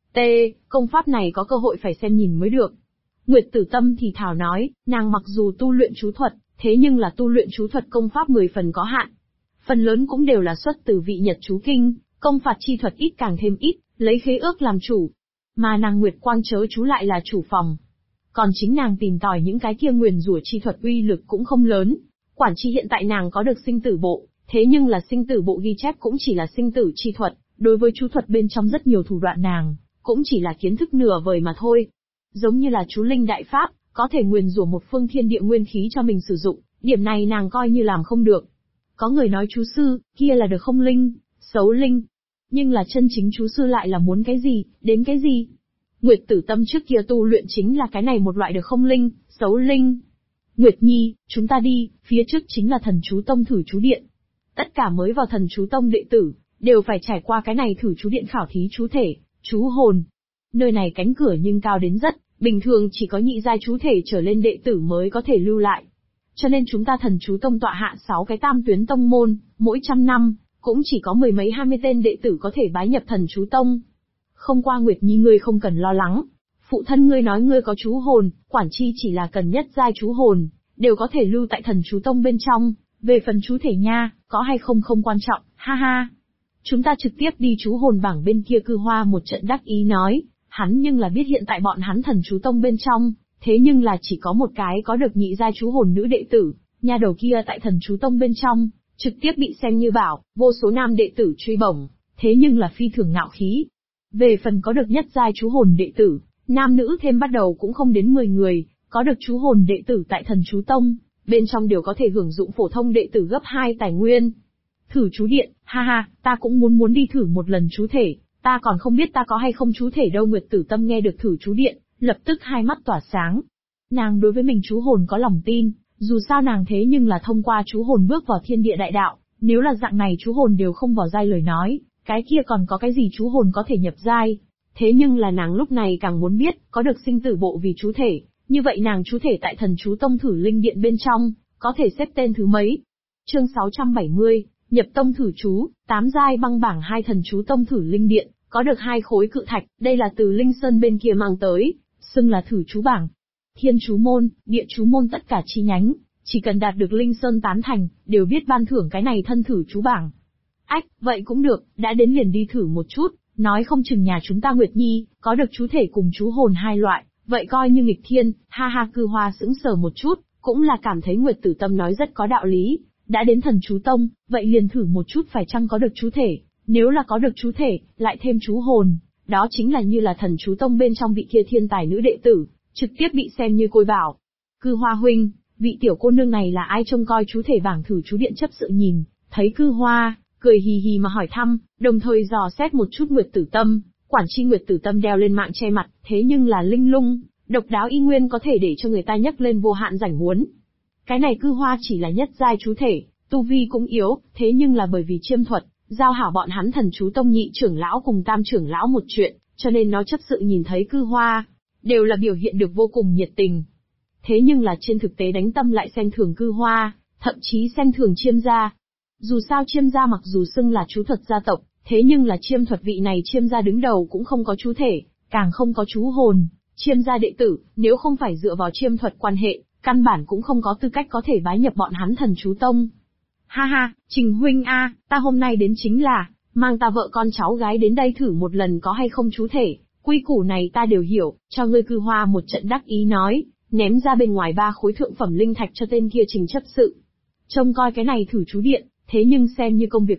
Công pháp này có cơ hội phải xem nhìn mới được. Nguyệt Tử Tâm thì thảo nói, nàng mặc dù tu luyện chú thuật, thế nhưng là tu luyện chú thuật công pháp 10 phần có hạn. Phần lớn cũng đều là xuất từ vị Nhật chú kinh, công phạt chi thuật ít càng thêm ít, lấy khế ước làm chủ. Mà nàng Nguyệt Quang chớ chú lại là chủ phòng. Còn chính nàng tìm tòi những cái kia nguyền rủa chi thuật uy lực cũng không lớn. Quản chi hiện tại nàng có được sinh tử bộ, thế nhưng là sinh tử bộ ghi chép cũng chỉ là sinh tử chi thuật, đối với chú thuật bên trong rất nhiều thủ đoạn nàng, cũng chỉ là kiến thức nửa vời mà thôi. Giống như là chú Linh Đại Pháp, có thể nguyền rủa một phương thiên địa nguyên khí cho mình sử dụng, điểm này nàng coi như làm không được. Có người nói chú sư, kia là được không linh, xấu linh. Nhưng là chân chính chú sư lại là muốn cái gì, đến cái gì? Nguyệt Tử Tâm trước kia tu luyện chính là cái này một loại được không linh, xấu linh. Nguyệt Nhi, chúng ta đi, phía trước chính là Thần Chú Tông thử chú điện. Tất cả mới vào Thần Chú Tông đệ tử, đều phải trải qua cái này thử chú điện khảo thí chú thể, chú hồn. Nơi này cánh cửa nhưng cao đến rất, bình thường chỉ có nhị giai chú thể trở lên đệ tử mới có thể lưu lại. Cho nên chúng ta Thần Chú Tông tọa hạ 6 cái tam tuyến tông môn, mỗi trăm năm, cũng chỉ có 10 mấy 20 tên đệ tử có thể bái nhập Thần Chú Tông. Không qua Nguyệt Nhi ngươi không cần lo lắng. Phụ thân ngươi nói ngươi có chú hồn, quản chi chỉ là cần nhất giai chú hồn, đều có thể lưu tại Thần Chú Tông bên trong. Về phần chú thể nha, có hay không không quan trọng, ha ha. Chúng ta trực tiếp đi chú hồn bảng bên kia. Cư Hoa một trận đắc ý nói, hắn nhưng là biết hiện tại bọn hắn Thần Chú Tông bên trong, thế nhưng là chỉ có một cái có được nhị giai chú hồn nữ đệ tử, nha đầu kia tại Thần Chú Tông bên trong, trực tiếp bị xem như bảo, vô số nam đệ tử truy bổng, thế nhưng là phi thường ngạo khí. Về phần có được nhất giai chú hồn đệ tử, nam nữ thêm bắt đầu cũng không đến 10 người, có được chú hồn đệ tử tại Thần Chú Tông, bên trong đều có thể hưởng dụng phổ thông đệ tử gấp 2 tài nguyên. Thử chú điện, ha ha, ta cũng muốn đi thử một lần chú thể, ta còn không biết ta có hay không chú thể đâu. Nguyệt Tử Tâm nghe được thử chú điện, lập tức hai mắt tỏa sáng. Nàng đối với mình chú hồn có lòng tin, dù sao nàng thế nhưng là thông qua chú hồn bước vào thiên địa đại đạo, nếu là dạng này chú hồn đều không vào giai lời nói, cái kia còn có cái gì chú hồn có thể nhập giai. Thế nhưng là nàng lúc này càng muốn biết, có được sinh tử bộ vì chú thể, như vậy nàng chú thể tại Thần Chú Tông thử linh điện bên trong, có thể xếp tên thứ mấy? Chương 670, nhập tông thử chú, 8 giai băng bảng 2 Thần Chú Tông thử linh điện, có được 2 khối cự thạch, đây là từ Linh Sơn bên kia mang tới, xưng là thử chú bảng. Thiên chú môn, địa chú môn tất cả chi nhánh, chỉ cần đạt được Linh Sơn tán thành, đều biết ban thưởng cái này thân thử chú bảng. Ách, vậy cũng được, đã đến liền đi thử một chút, nói không chừng nhà chúng ta Nguyệt Nhi, có được chú thể cùng chú hồn hai loại, vậy coi như nghịch thiên. Ha ha. Cư Hoa sững sờ một chút, cũng là cảm thấy Nguyệt Tử Tâm nói rất có đạo lý, đã đến Thần Chú Tông, vậy liền thử một chút phải chăng có được chú thể, nếu là có được chú thể, lại thêm chú hồn, đó chính là như là Thần Chú Tông bên trong vị kia thiên tài nữ đệ tử, trực tiếp bị xem như côi bảo. Cư Hoa huynh, vị tiểu cô nương này là ai trông coi chú thể bảng thử chú điện chấp sự nhìn, thấy Cư Hoa, cười hì hì mà hỏi thăm, đồng thời dò xét một chút Nguyệt Tử Tâm. Quản chi Nguyệt Tử Tâm đeo lên mạng che mặt, thế nhưng là linh lung, độc đáo y nguyên có thể để cho người ta nhấc lên vô hạn rảnh muốn. Cái này Cư Hoa chỉ là nhất giai chú thể, tu vi cũng yếu, thế nhưng là bởi vì chiêm thuật, giao hảo bọn hắn Thần Chú Tông nhị trưởng lão cùng tam trưởng lão một chuyện, cho nên nó chấp sự nhìn thấy Cư Hoa, đều là biểu hiện được vô cùng nhiệt tình. Thế nhưng là trên thực tế đánh tâm lại xem thường Cư Hoa, thậm chí xem thường Chiêm gia. Dù sao Chiêm gia mặc dù xưng là chú thuật gia tộc, thế nhưng là chiêm thuật vị này Chiêm gia đứng đầu cũng không có chú thể, càng không có chú hồn. Chiêm gia đệ tử, nếu không phải dựa vào chiêm thuật quan hệ, căn bản cũng không có tư cách có thể bái nhập bọn hắn Thần Chú Tông. Ha ha, Trình huynh a, ta hôm nay đến chính là, mang ta vợ con cháu gái đến đây thử một lần có hay không chú thể, quy củ này ta đều hiểu, cho ngươi. Cư Hoa một trận đắc ý nói, ném ra bên ngoài 3 khối thượng phẩm linh thạch cho tên kia Trình chấp sự. Trông coi cái này thử chú điện, thế nhưng xem như công việc